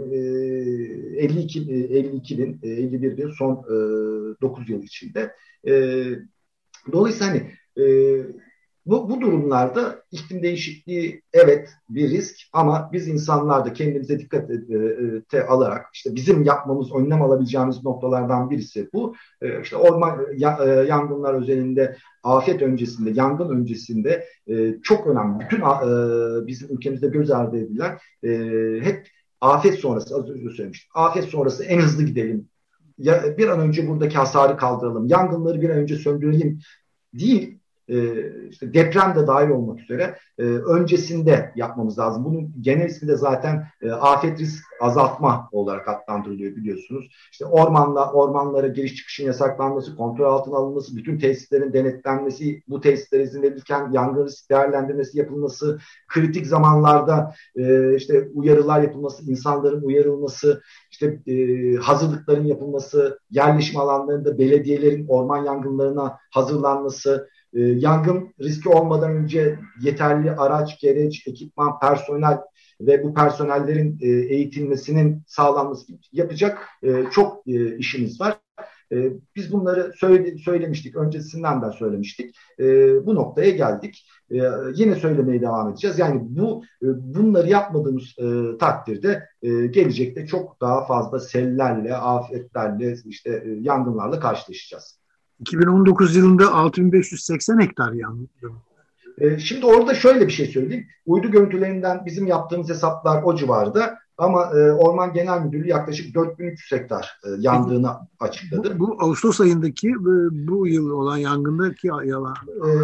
52 bin, 51 bin son 9 yıl içinde. Dolayısıyla hani bu durumlarda iklim değişikliği evet bir risk ama biz insanlar da kendimize dikkate alarak işte bizim yapmamız, önlem alabileceğimiz noktalardan birisi bu. İşte orman yangınlar özelinde, afet öncesinde, yangın öncesinde çok önemli. Bütün bizim ülkemizde göz ardı edilen hep afet sonrası, az önce söylemiştim. Afet sonrası en hızlı gidelim. Ya, bir an önce buradaki hasarı kaldıralım. Yangınları bir an önce söndürelim değil. İşte deprem de dahil olmak üzere öncesinde yapmamız lazım. Bunun genel ismi de zaten afet risk azaltma olarak adlandırılıyor biliyorsunuz. İşte ormanlara giriş çıkışın yasaklanması, kontrol altına alınması, bütün tesislerin denetlenmesi, bu tesislere izin verirken yangın risk değerlendirmesi yapılması, kritik zamanlarda işte uyarılar yapılması, insanların uyarılması, işte hazırlıkların yapılması, yerleşim alanlarında belediyelerin orman yangınlarına hazırlanması, yangın riski olmadan önce yeterli araç, gereç, ekipman, personel ve bu personellerin eğitilmesinin sağlanması yapacak çok işimiz var. Biz bunları söylemiştik, öncesinden de söylemiştik. Bu noktaya geldik. Yine söylemeye devam edeceğiz. Yani bunları yapmadığımız takdirde gelecekte çok daha fazla sellerle, afetlerle, işte yangınlarla karşılaşacağız. 2019 yılında 6580 hektar yandı. Şimdi orada şöyle bir şey söyleyeyim. Uydu görüntülerinden bizim yaptığımız hesaplar o civarda. Ama Orman Genel Müdürlüğü yaklaşık 4300 hektar yandığını açıkladı. Bu Ağustos ayındaki bu yıl olan yangındaki yalan.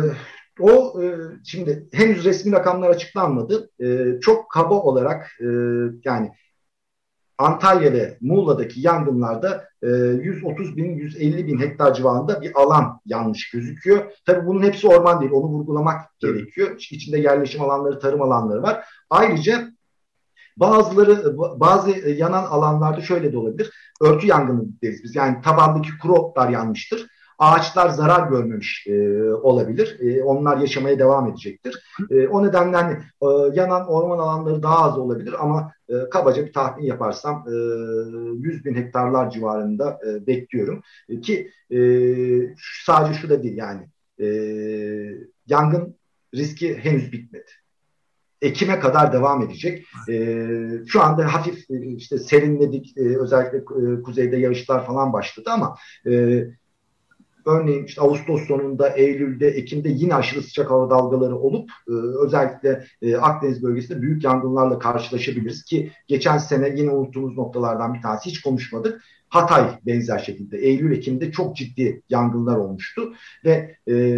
Şimdi henüz resmi rakamlar açıklanmadı. Çok kaba olarak yani Antalya ve Muğla'daki yangınlarda 130 bin, 150 bin hektar civarında bir alan yanmış gözüküyor. Tabii bunun hepsi orman değil, onu vurgulamak gerekiyor. İçinde yerleşim alanları, tarım alanları var. Ayrıca bazı yanan alanlarda şöyle de olabilir. Örtü yangını deriz biz. Yani tabandaki kuru otlar yanmıştır. Ağaçlar zarar görmemiş olabilir. Onlar yaşamaya devam edecektir. O nedenle hani, yanan orman alanları daha az olabilir ama kabaca bir tahmin yaparsam 100 bin hektarlar civarında bekliyorum. Ki sadece şu da değil yani yangın riski henüz bitmedi. Ekim'e kadar devam edecek. Şu anda hafif işte serinledik. Özellikle kuzeyde yağışlar falan başladı ama örneğin işte Ağustos sonunda, Eylül'de, Ekim'de yine aşırı sıcak hava dalgaları olup özellikle Akdeniz bölgesinde büyük yangınlarla karşılaşabiliriz ki geçen sene yine unuttuğumuz noktalardan bir tanesi, hiç konuşmadık. Hatay benzer şekilde Eylül-Ekim'de çok ciddi yangınlar olmuştu ve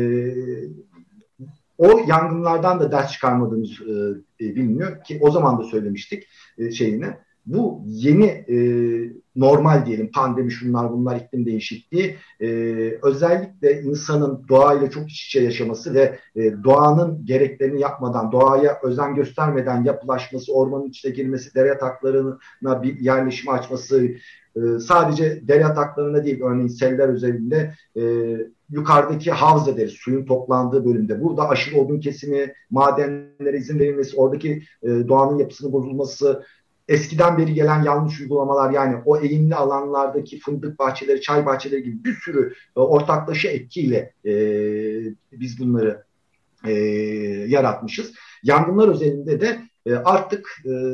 o yangınlardan da ders çıkarmadığımız biliniyor ki o zaman da söylemiştik bu yeni normal diyelim, pandemi, şunlar bunlar, iklim değişikliği, özellikle insanın doğayla çok iç içe yaşaması ve doğanın gereklerini yapmadan, doğaya özen göstermeden yapılaşması, ormanın içine girmesi, dere yataklarına bir yerleşim açması, sadece dere yataklarına değil, örneğin seller özelinde yukarıdaki havza deriz, suyun toplandığı bölümde. Burada aşırı odun kesimi, madenlere izin verilmesi, oradaki doğanın yapısının bozulması, eskiden beri gelen yanlış uygulamalar, yani o eğimli alanlardaki fındık bahçeleri, çay bahçeleri gibi bir sürü ortaklaşa etkiyle biz bunları yaratmışız. Yangınlar özelinde de artık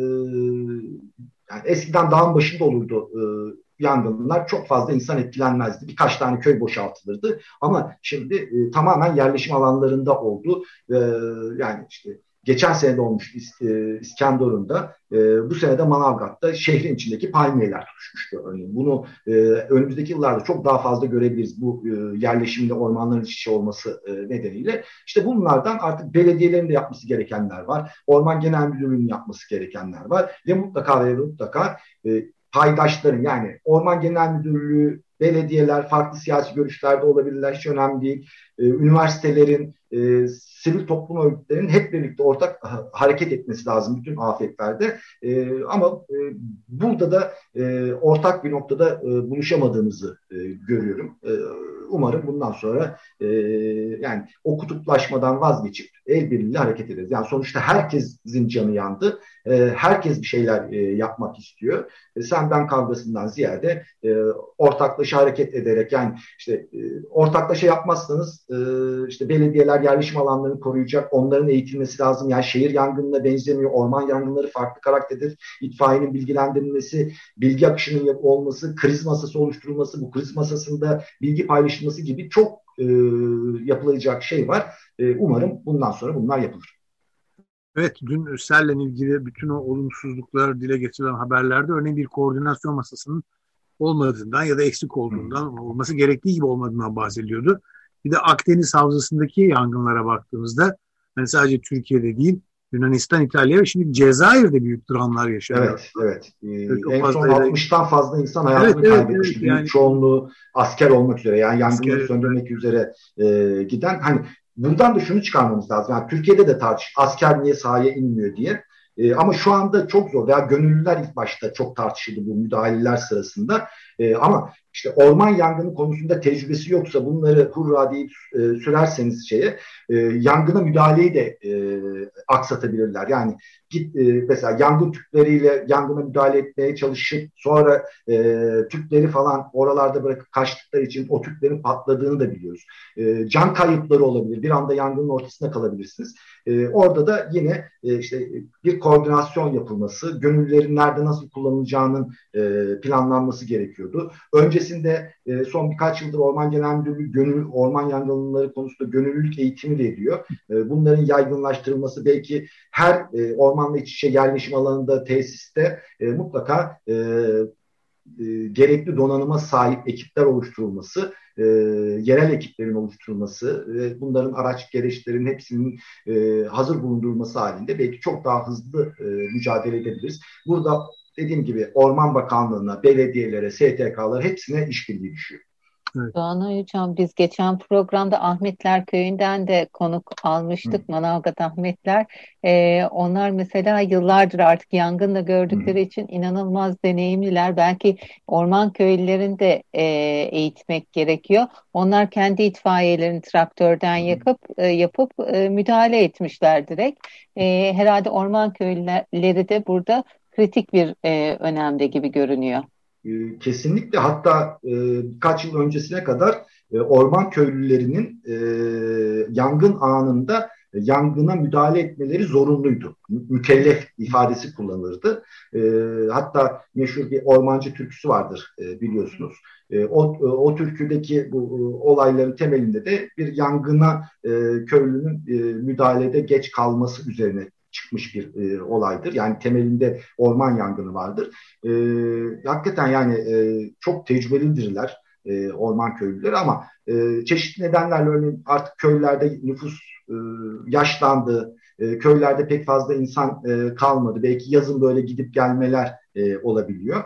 yani eskiden dağın başında olurdu yangınlar, çok fazla insan etkilenmezdi. Birkaç tane köy boşaltılırdı ama şimdi tamamen yerleşim alanlarında oldu. Yani işte geçen sene de olmuş İskenderun'da, bu sene de Manavgat'ta şehrin içindeki palmiyeler tutuşmuştu örneğin. Bunu önümüzdeki yıllarda çok daha fazla görebiliriz, bu yerleşimde ormanların iç içe olması nedeniyle. İşte bunlardan artık belediyelerin de yapması gerekenler var. Orman Genel Müdürlüğü'nün yapması gerekenler var. Ve mutlaka paydaşların, yani Orman Genel Müdürlüğü, belediyeler, farklı siyasi görüşlerde olabilirler, hiç önemli değil. Üniversitelerin, sivil toplum örgütlerinin hep birlikte ortak hareket etmesi lazım bütün afetlerde. Ama burada da ortak bir noktada buluşamadığımızı görüyorum. Umarım bundan sonra yani o kutuplaşmadan vazgeçip el birliğiyle hareket ederiz. Yani sonuçta herkesin canı yandı. Herkes bir şeyler yapmak istiyor. Sen ben kavgasından ziyade ortaklaşa hareket ederek, yani işte ortaklaşa yapmazsanız işte belediyeler yerleşim alanlarını koruyacak, onların eğitilmesi lazım. Yani şehir yangınına benzemiyor. Orman yangınları farklı karakterdir. İtfaiyenin bilgilendirilmesi, bilgi akışının olması, kriz masası oluşturulması, bu kriz masasında bilgi paylaşılması gibi çok yapılacak şey var. Umarım bundan sonra bunlar yapılır. Evet, dün Sel'le ilgili bütün o olumsuzluklar dile getirilen haberlerde örneğin bir koordinasyon masasının olmadığından ya da eksik olduğundan, olması gerektiği gibi olmadığından bahsediliyordu. Bir de Akdeniz Havzası'ndaki yangınlara baktığımızda hani sadece Türkiye'de değil, Yunanistan, İtalya ve şimdi Cezayir'de büyük dramlar yaşanıyor. Evet. En son 60'tan fazla insan hayatını kaybetmişti. Büyük çoğunluğu asker olmak üzere, yani yangınları söndürmek üzere giden. Hani buradan da şunu çıkarmamız lazım. Yani Türkiye'de de asker niye sahaya inmiyor diye. Ama şu anda çok zor. Veya gönüllüler ilk başta çok tartışıldı bu müdahaleler sırasında. Ama işte orman yangını konusunda tecrübesi yoksa bunları hurra deyip sürerseniz yangına müdahaleyi de aksatabilirler. Yani mesela yangın tüpleriyle yangına müdahale etmeye çalışıp sonra tüpleri falan oralarda bırakıp kaçtıkları için o tüplerin patladığını da biliyoruz. Can kayıpları olabilir. Bir anda yangının ortasında kalabilirsiniz. Orada da yine işte bir koordinasyon yapılması, gönüllülerin nerede nasıl kullanılacağının planlanması gerekiyordu. Öncesinde son birkaç yıldır Orman Genel Müdürlüğü orman yangınları konusunda gönüllülük eğitimi veriyor. Bunların yaygınlaştırılması, belki her ormanla iç içe yerleşim alanında, tesiste mutlaka gerekli donanıma sahip ekipler oluşturulması, yerel ekiplerin oluşturulması ve bunların araç gereçlerin hepsinin hazır bulundurulması halinde belki çok daha hızlı mücadele edebiliriz. Burada dediğim gibi Orman Bakanlığı'na, belediyelere, STK'lara hepsine işbirliği düşüyor. Evet. Doğan Hocam, biz geçen programda Ahmetler Köyü'nden de konuk almıştık. Manavgat Ahmetler. Onlar mesela yıllardır artık yangınla gördükleri için inanılmaz deneyimliler. Belki orman köylülerini de eğitmek gerekiyor. Onlar kendi itfaiyelerini traktörden yapıp müdahale etmişler direkt. Herhalde orman köylüleri de burada kritik bir önemde gibi görünüyor. Kesinlikle, hatta birkaç yıl öncesine kadar orman köylülerinin yangın anında yangına müdahale etmeleri zorunluydu. Mükellef ifadesi kullanılırdı. Hatta meşhur bir ormancı türküsü vardır, biliyorsunuz. O türküdeki bu olayların temelinde de bir yangına köylünün müdahalede geç kalması üzerine çıkmış bir olaydır. Yani temelinde orman yangını vardır. Hakikaten yani çok tecrübelidirler orman köylüleri, ama çeşitli nedenlerle örneğin artık köylerde nüfus yaşlandı, köylerde pek fazla insan kalmadı. Belki yazın böyle gidip gelmeler olabiliyor.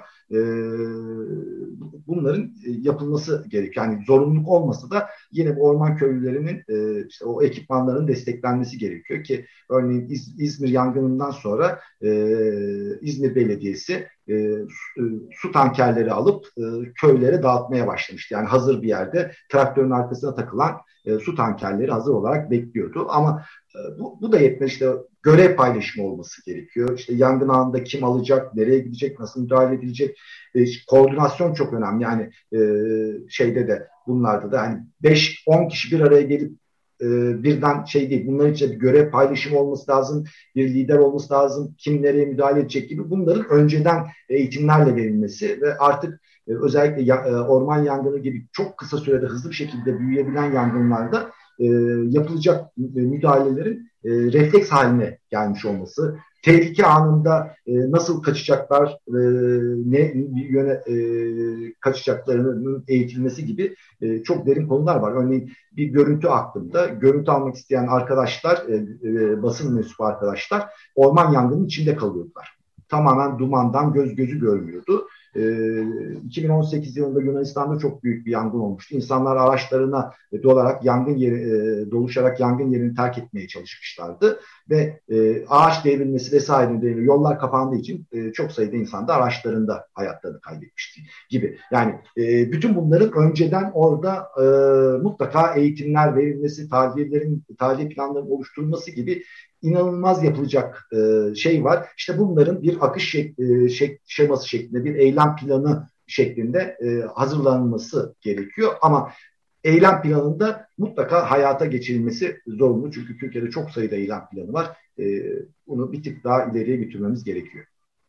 Bunların yapılması gerekiyor. Yani zorunluluk olmasa da yine bu orman köylülerinin işte o ekipmanların desteklenmesi gerekiyor ki örneğin İzmir yangınından sonra İzmir Belediyesi su tankerleri alıp köylere dağıtmaya başlamıştı. Yani hazır bir yerde traktörün arkasına takılan su tankerleri hazır olarak bekliyordu. Ama bu da yetmez. İşte görev paylaşımı olması gerekiyor. İşte yangın anında kim alacak, nereye gidecek, nasıl müdahale edilecek? Koordinasyon çok önemli. Yani şeyde de bunlarda da hani 5-10 kişi bir araya gelip birden şey değil. Bunların için bir görev paylaşımı olması lazım, bir lider olması lazım, kim nereye müdahale edecek gibi bunların önceden eğitimlerle verilmesi ve artık özellikle orman yangını gibi çok kısa sürede hızlı bir şekilde büyüyebilen yangınlarda yapılacak müdahalelerin refleks haline gelmiş olması, tehlike anında nasıl kaçacaklar, ne yöne kaçacaklarının eğitilmesi gibi çok derin konular var. Örneğin bir görüntü aklımda. Görüntü almak isteyen arkadaşlar, basın mensubu arkadaşlar orman yangının içinde kalıyordular. Tamamen dumandan gözü görmüyordu. 2018 yılında Yunanistan'da çok büyük bir yangın olmuştu. İnsanlar araçlarına doluşarak yangın yerini terk etmeye çalışmışlardı ve ağaç devrilmesi vesaire nedeniyle yollar kapandığı için çok sayıda insan da araçlarında hayatlarını kaybetmişti gibi. Yani bütün bunların önceden orada mutlaka eğitimler verilmesi, tahliye planlarının oluşturulması gibi inanılmaz yapılacak şey var. İşte bunların bir akış şeması şeklinde, bir eylem planı şeklinde hazırlanması gerekiyor. Ama eylem planında mutlaka hayata geçirilmesi zorunlu. Çünkü Türkiye'de çok sayıda eylem planı var. Bunu bir tık daha ileriye götürmemiz gerekiyor.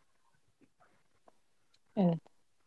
Evet.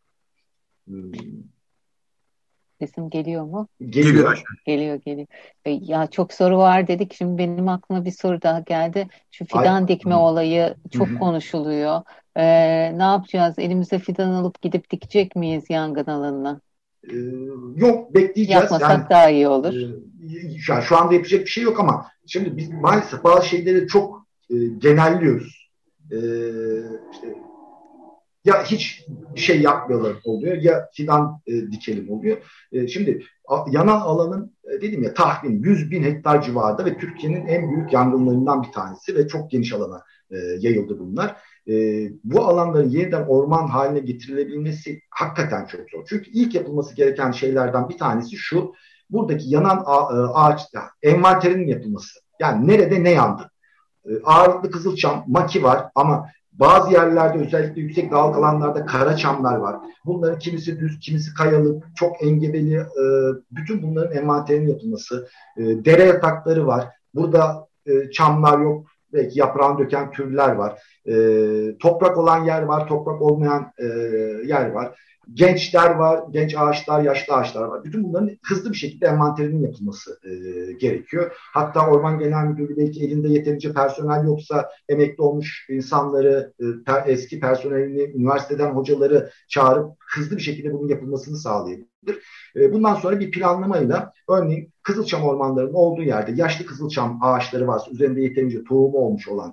Sesim geliyor mu? Geliyor. Geliyor. Ya çok soru var dedik. Şimdi benim aklıma bir soru daha geldi. Şu fidan dikme olayı çok konuşuluyor. Ne yapacağız? Elimize fidan alıp gidip dikecek miyiz yangın alanına? Yok, bekleyeceğiz. Yapmasak daha iyi olur. Şu anda yapacak bir şey yok ama şimdi biz maalesef bazı şeyleri çok genelliyoruz. İşte ya hiç bir şey yapmıyorlar oluyor ya fidan dikelim oluyor. Şimdi yanan alanın dedim ya tahmin 100.000 hektar civarında ve Türkiye'nin en büyük yangınlarından bir tanesi ve çok geniş alana yayıldı bunlar. Bu alanların yeniden orman haline getirilebilmesi hakikaten çok zor. Çünkü ilk yapılması gereken şeylerden bir tanesi şu: buradaki yanan ağaçta envanterinin yapılması. Yani nerede ne yandı? Ağırlıklı kızılçam, maki var ama bazı yerlerde özellikle yüksek dağlık alanlarda kara çamlar var. Bunların kimisi düz, kimisi kayalık, çok engebeli. Bütün bunların envanterinin yapılması. Dere yatakları var. Burada çamlar yok. Belki yaprağını döken türler var. Toprak olan yer var, toprak olmayan yer var. Gençler var, genç ağaçlar, yaşlı ağaçlar var. Bütün bunların hızlı bir şekilde envanterinin yapılması gerekiyor. Hatta Orman Genel Müdürlüğü belki elinde yeterince personel yoksa emekli olmuş insanları, eski personelini, üniversiteden hocaları çağırıp hızlı bir şekilde bunun yapılmasını sağlayabilir. Bundan sonra bir planlamayla örneğin kızılçam ormanlarının olduğu yerde yaşlı kızılçam ağaçları varsa, üzerinde yeterince tohumu olmuş olan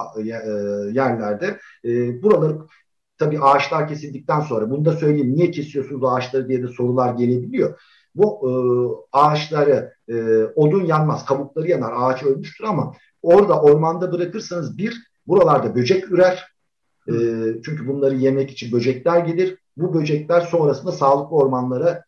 yerlerde buraları, tabii ağaçlar kesildikten sonra, bunu da söyleyeyim, niye kesiyorsunuz ağaçları diye de sorular gelebiliyor. Bu ağaçları odun yanmaz, kabukları yanar, ağaç ölmüştür ama orada ormanda bırakırsanız buralarda böcek ürer. Çünkü bunları yemek için böcekler gelir. Bu böcekler sonrasında sağlıklı ormanlara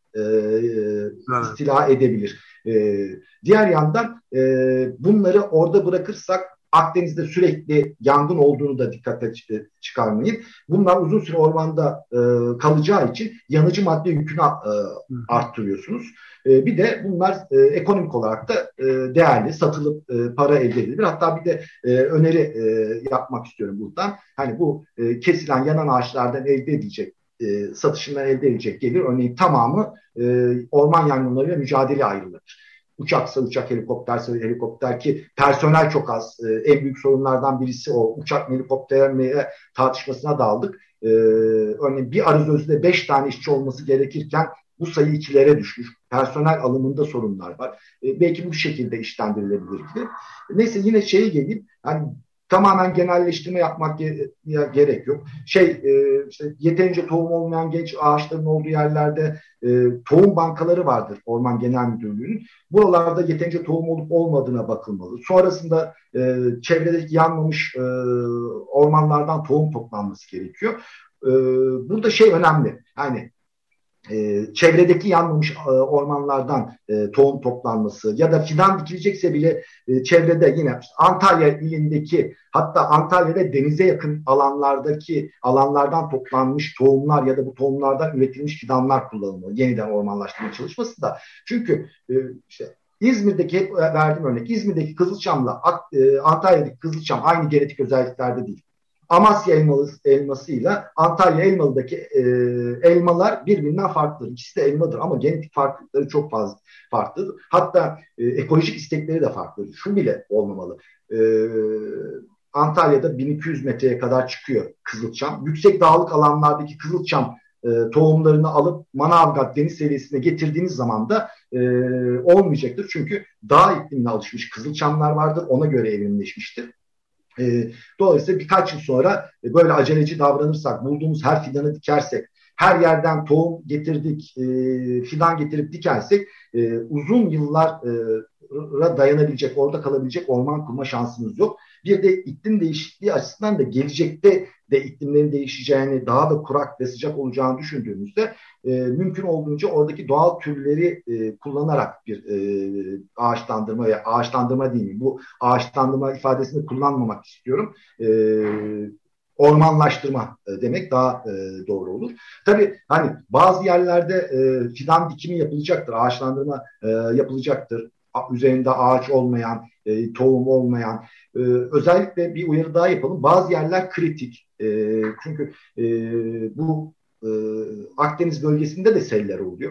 istila edebilir. Diğer yandan bunları orada bırakırsak Akdeniz'de sürekli yangın olduğunu da dikkate çıkarmayın. Bunlar uzun süre ormanda kalacağı için yanıcı madde yükünü arttırıyorsunuz. Bir de bunlar ekonomik olarak da değerli, satılıp para elde edilir. Hatta bir de öneri yapmak istiyorum buradan. Hani bu kesilen, yanan ağaçlardan elde edilecek, satışından elde edilecek gelir örneğin tamamı orman yangınlarıyla mücadeleye ayrılır. Uçaksa uçak, helikopterse helikopter, ki personel çok az. En büyük sorunlardan birisi o. Uçak mı helikopter mi tartışmasına daldık. Örneğin bir arızözde 5 tane işçi olması gerekirken bu sayı 2'lere düşmüş. Personel alımında sorunlar var. Belki bu şekilde işlendirilebilir gibi. Neyse, yine şeye geleyim. Yani tamamen genelleştirme yapmak gerek yok. İşte yeterince tohum olmayan genç ağaçların olduğu yerlerde tohum bankaları vardır Orman Genel Müdürlüğü'nün. Buralarda yeterince tohum olup olmadığına bakılmalı. Sonrasında çevredeki yanmamış ormanlardan tohum toplanması gerekiyor. Burada önemli. Yani çevredeki yanmamış ormanlardan tohum toplanması ya da fidan dikilecekse bile çevrede yine Antalya ilindeki, hatta Antalya'da denize yakın alanlardan toplanmış tohumlar ya da bu tohumlardan üretilmiş fidanlar kullanılmalı. Yeniden ormanlaştırma çalışması da. Çünkü İzmir'deki, hep verdiğim örnek, İzmir'deki Kızılçam'la Antalya'daki Kızılçam aynı genetik özelliklerde değil. Amasya elmasıyla Antalya elmalıdaki elmalar birbirinden farklıdır. İkisi de elmadır ama genetik farklılıkları çok fazla farklıdır. Hatta ekolojik istekleri de farklıdır. Şu bile olmamalı. Antalya'da 1200 metreye kadar çıkıyor Kızılçam. Yüksek dağlık alanlardaki Kızılçam tohumlarını alıp Manavgat deniz seviyesine getirdiğiniz zaman da olmayacaktır. Çünkü dağ iklimine alışmış Kızılçamlar vardır. Ona göre evrimleşmiştir. Dolayısıyla birkaç yıl sonra böyle aceleci davranırsak, bulduğumuz her fidanı dikersek, her yerden tohum getirdik, fidan getirip dikersek uzun yıllara dayanabilecek, orada kalabilecek orman kurma şansımız yok. Bir de iklim değişikliği açısından da gelecekte de iklimlerin değişeceğini, daha da kurak ve sıcak olacağını düşündüğümüzde mümkün olduğunca oradaki doğal türleri kullanarak bir ağaçlandırma veya ağaçlandırma değil mi? Bu ağaçlandırma ifadesini kullanmamak istiyorum. Ormanlaştırma demek daha doğru olur. Tabii hani bazı yerlerde fidan dikimi yapılacaktır, ağaçlandırma yapılacaktır. Üzerinde ağaç olmayan, tohum olmayan. Özellikle bir uyarı daha yapalım. Bazı yerler kritik. Çünkü bu Akdeniz bölgesinde de seller oluyor.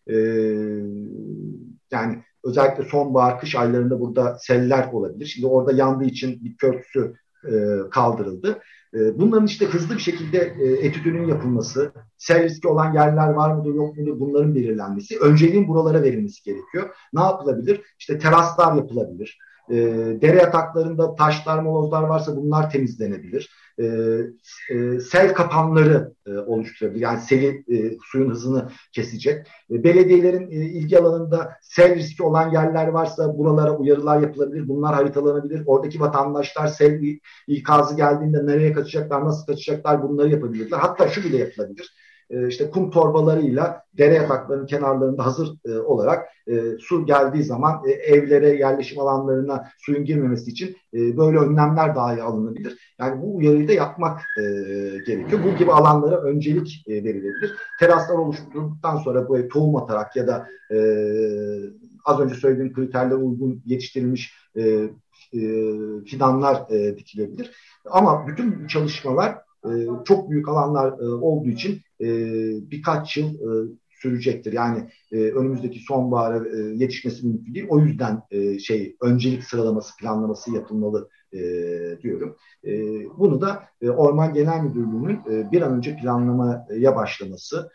Yani özellikle sonbahar, kış aylarında burada seller olabilir. Şimdi orada yandığı için bitki örtüsü kaldırıldı. Bunların işte hızlı bir şekilde etüdünün yapılması, sel riski olan yerler var mıdır yok mudur bunların belirlenmesi, önceliğin buralara verilmesi gerekiyor. Ne yapılabilir? İşte teraslar yapılabilir. Dere yataklarında taşlar, molozlar varsa bunlar temizlenebilir. Sel kapanları oluşturabilir. Yani suyun hızını kesecek. Belediyelerin ilgi alanında sel riski olan yerler varsa buralara uyarılar yapılabilir. Bunlar haritalanabilir. Oradaki vatandaşlar sel ikazı geldiğinde nereye kaçacaklar, nasıl kaçacaklar bunları yapabilirler. Hatta şu bile yapılabilir. İşte kum torbalarıyla dere yataklarının kenarlarında hazır olarak su geldiği zaman evlere, yerleşim alanlarına suyun girmemesi için böyle önlemler dahi alınabilir. Yani bu uyarıyı da yapmak gerekiyor. Bu gibi alanlara öncelik verilebilir. Teraslar oluşturulduktan sonra böyle tohum atarak ya da az önce söylediğim kriterlere uygun yetiştirilmiş fidanlar dikilebilir. Ama bütün bu çalışmalar çok büyük alanlar olduğu için birkaç yıl sürecektir. Yani önümüzdeki sonbahara yetişmesi mümkün değil. O yüzden öncelik sıralaması, planlaması yapılmalı diyorum. Bunu da Orman Genel Müdürlüğü'nün bir an önce planlamaya başlaması,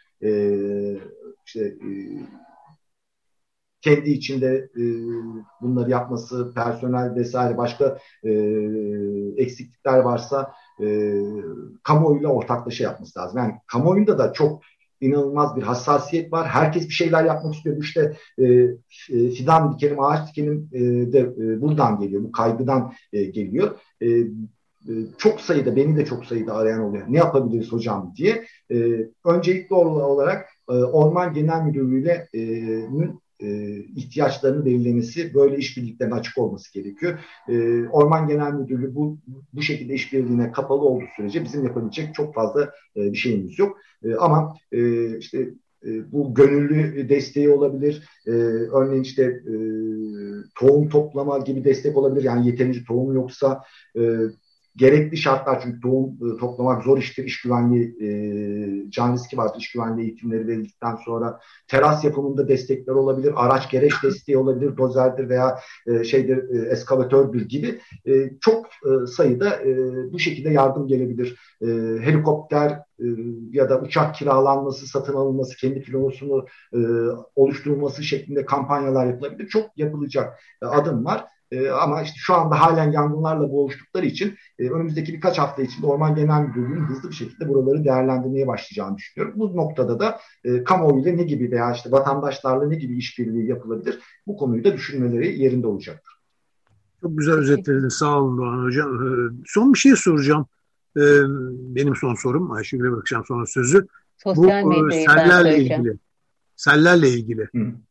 kendi içinde bunları yapması, personel vesaire başka eksiklikler varsa kamuoyuyla ortaklaşa yapması lazım. Yani kamuoyunda da çok inanılmaz bir hassasiyet var. Herkes bir şeyler yapmak istiyor. İşte fidan dikelim, ağaç dikelim de buradan geliyor. Bu kaygıdan geliyor. Çok sayıda, beni de çok sayıda arayan oluyor. Ne yapabiliriz hocam diye. Öncelikli olarak Orman Genel Müdürlüğü'yle ihtiyaçlarını belirlemesi, böyle işbirliklerine açık olması gerekiyor. Orman Genel Müdürlüğü bu şekilde işbirliğine kapalı olduğu sürece bizim yapabilecek çok fazla bir şeyimiz yok. Ama bu gönüllü desteği olabilir. Örneğin tohum toplama gibi destek olabilir. Yani yeterince tohum yoksa gerekli şartlar, çünkü tohum toplamak zor iştir. İş güvenliği, can riski vardır. İş güvenliği eğitimleri verildikten sonra teras yapımında destekler olabilir. Araç gereç desteği olabilir. Dozerdir veya eskavatördür gibi çok sayıda bu şekilde yardım gelebilir. Helikopter ya da uçak kiralanması, satın alınması, kendi filosunu oluşturulması şeklinde kampanyalar yapılabilir. Çok yapılacak adım var. Ama şu anda halen yangınlarla boğuştukları için önümüzdeki birkaç hafta içinde Orman Genel Müdürlüğü'nün hızlı bir şekilde buraları değerlendirmeye başlayacağını düşünüyorum. Bu noktada da kamuoyuyla ne gibi veya vatandaşlarla ne gibi işbirliği yapılabilir, bu konuyu da düşünmeleri yerinde olacaktır. Çok güzel özetlediniz. Sağ olun Doğan Hocam. Son bir şey soracağım. Benim son sorum. Ayşegül'e bırakacağım sonra sözü. Sosyal medyayı sellerle ilgili.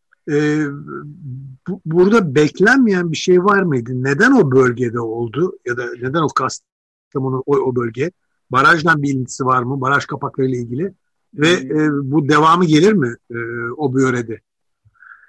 Burada beklenmeyen bir şey var mıydı? Neden o bölgede oldu? Ya da neden o Kastamonu o bölge? Barajdan bir ilintisi var mı? Baraj kapaklarıyla ilgili. Ve bu devamı gelir mi o bölgede?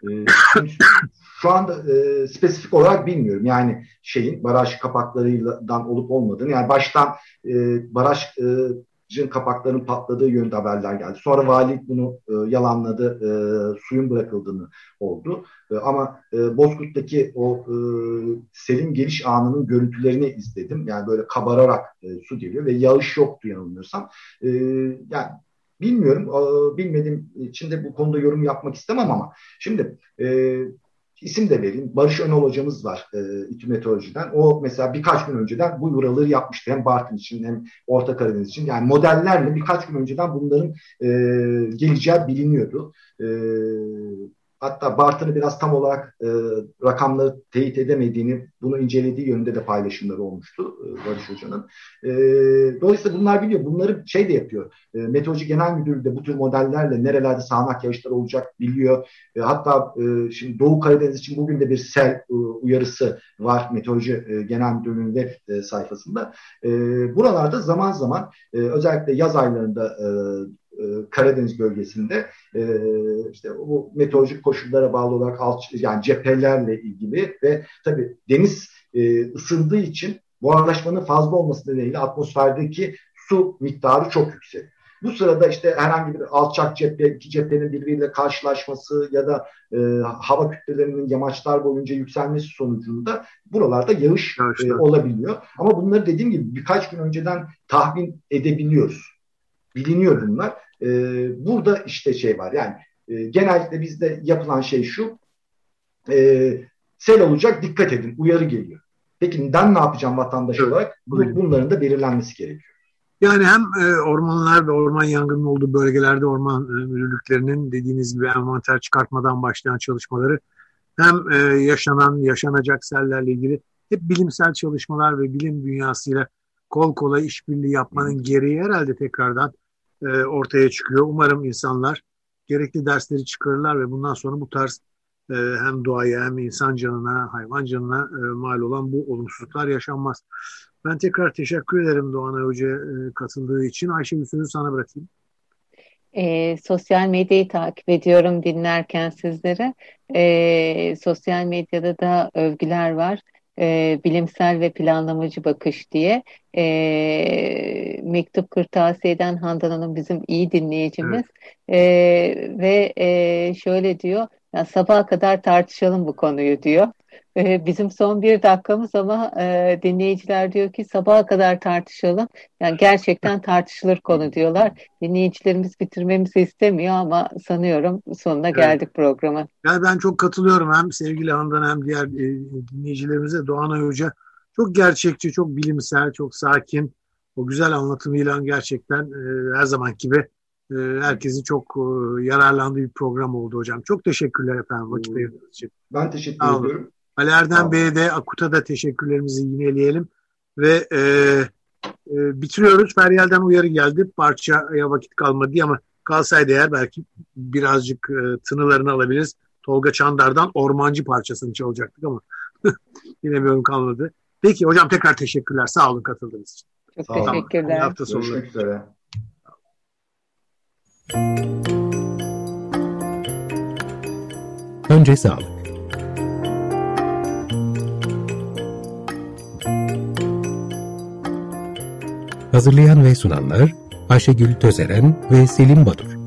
Şu anda spesifik olarak bilmiyorum. Yani baraj kapaklarından olup olmadığını. Yani baştan barajın kapaklarının patladığı yönde haberler geldi. Sonra valilik bunu yalanladı. Suyun bırakıldığını oldu. Ama Bozkurt'taki o selin geliş anının görüntülerini izledim. Yani böyle kabararak su geliyor ve yağış yoktu yanılmıyorsam. Yani bilmiyorum. Bilmediğim için de bu konuda yorum yapmak istemem ama şimdi isim de vereyim. Barış Önal hocamız var İTÜ Meteoroloji'den. O mesela birkaç gün önceden bu yuraları yapmıştı. Hem Bartın için hem Orta Karadeniz için. Yani modellerle birkaç gün önceden bunların geleceği biliniyordu. Hatta Bartın'ı biraz tam olarak rakamları teyit edemediğini, bunu incelediği yönünde de paylaşımları olmuştu Barış Hoca'nın. Dolayısıyla bunlar biliyor. Bunları de yapıyor. Meteoroloji Genel Müdürlüğü de bu tür modellerle nerelerde sağanak yağışlar olacak biliyor. Hatta şimdi Doğu Karadeniz için bugün de bir sel uyarısı var Meteoroloji Genel Müdürlüğü'nün web sayfasında. Buralarda zaman zaman özellikle yaz aylarında Karadeniz bölgesinde bu meteorolojik koşullara bağlı olarak yani cephelerle ilgili ve tabii deniz ısındığı için buharlaşmanın fazla olması nedeniyle atmosferdeki su miktarı çok yüksek. Bu sırada herhangi bir alçak cephe, iki cephenin birbiriyle karşılaşması ya da hava kütlelerinin yamaçlar boyunca yükselmesi sonucunda buralarda yağış olabiliyor. Ama bunları dediğim gibi birkaç gün önceden tahmin edebiliyoruz. Biliniyor bunlar. Burada var. Yani genellikle bizde yapılan şu. Sel olacak, dikkat edin. Uyarı geliyor. Peki ben ne yapacağım vatandaş olarak? Bunların da belirlenmesi gerekiyor. Yani hem ormanlar ve orman yangının olduğu bölgelerde orman müdürlüklerinin dediğiniz gibi envanter çıkartmadan başlayan çalışmaları hem yaşanacak sellerle ilgili hep bilimsel çalışmalar ve bilim dünyasıyla kol kola işbirliği yapmanın gereği herhalde tekrardan ortaya çıkıyor. Umarım insanlar gerekli dersleri çıkarırlar ve bundan sonra bu tarz hem doğaya hem insan canına, hayvan canına mal olan bu olumsuzluklar yaşanmaz. Ben tekrar teşekkür ederim Doğanay Hoca katıldığı için. Ayşegül, sözü sana bırakayım. Sosyal medyayı takip ediyorum dinlerken sizlere. Sosyal medyada da övgüler var. Bilimsel ve planlamacı bakış diye. Mektup Kırtasiye'den Handan Hanım bizim iyi dinleyicimiz. Evet. Ve şöyle diyor, ya sabaha kadar tartışalım bu konuyu diyor. Bizim son 1 dakikamız ama dinleyiciler diyor ki sabaha kadar tartışalım. Yani gerçekten tartışılır konu diyorlar. Dinleyicilerimiz bitirmemizi istemiyor ama sanıyorum sonuna geldik programa. Yani ben çok katılıyorum hem sevgili Handan hem diğer dinleyicilerimize. Doğanay Hoca çok gerçekçi, çok bilimsel, çok sakin. O güzel anlatımıyla gerçekten her zaman gibi herkesin çok yararlandığı bir program oldu hocam. Çok teşekkürler efendim vakit ayırdığınız için. Ben teşekkür ediyorum. Ali Erdem Bey'e de Akut'a da teşekkürlerimizi yineleyelim ve bitiriyoruz. Feryal'den uyarı geldi. Parçaya vakit kalmadı ama kalsaydı eğer belki birazcık tınılarını alabiliriz. Tolga Çandar'dan Ormancı parçasını çalacaktık ama bilemiyorum kalmadı. Peki hocam tekrar teşekkürler. Sağ olun katıldığınız için. Çok teşekkürler. Hafta sonu. Görüşmek üzere. Önce sağlık. Hazırlayan ve sunanlar Ayşegül Tözeren ve Selim Badur.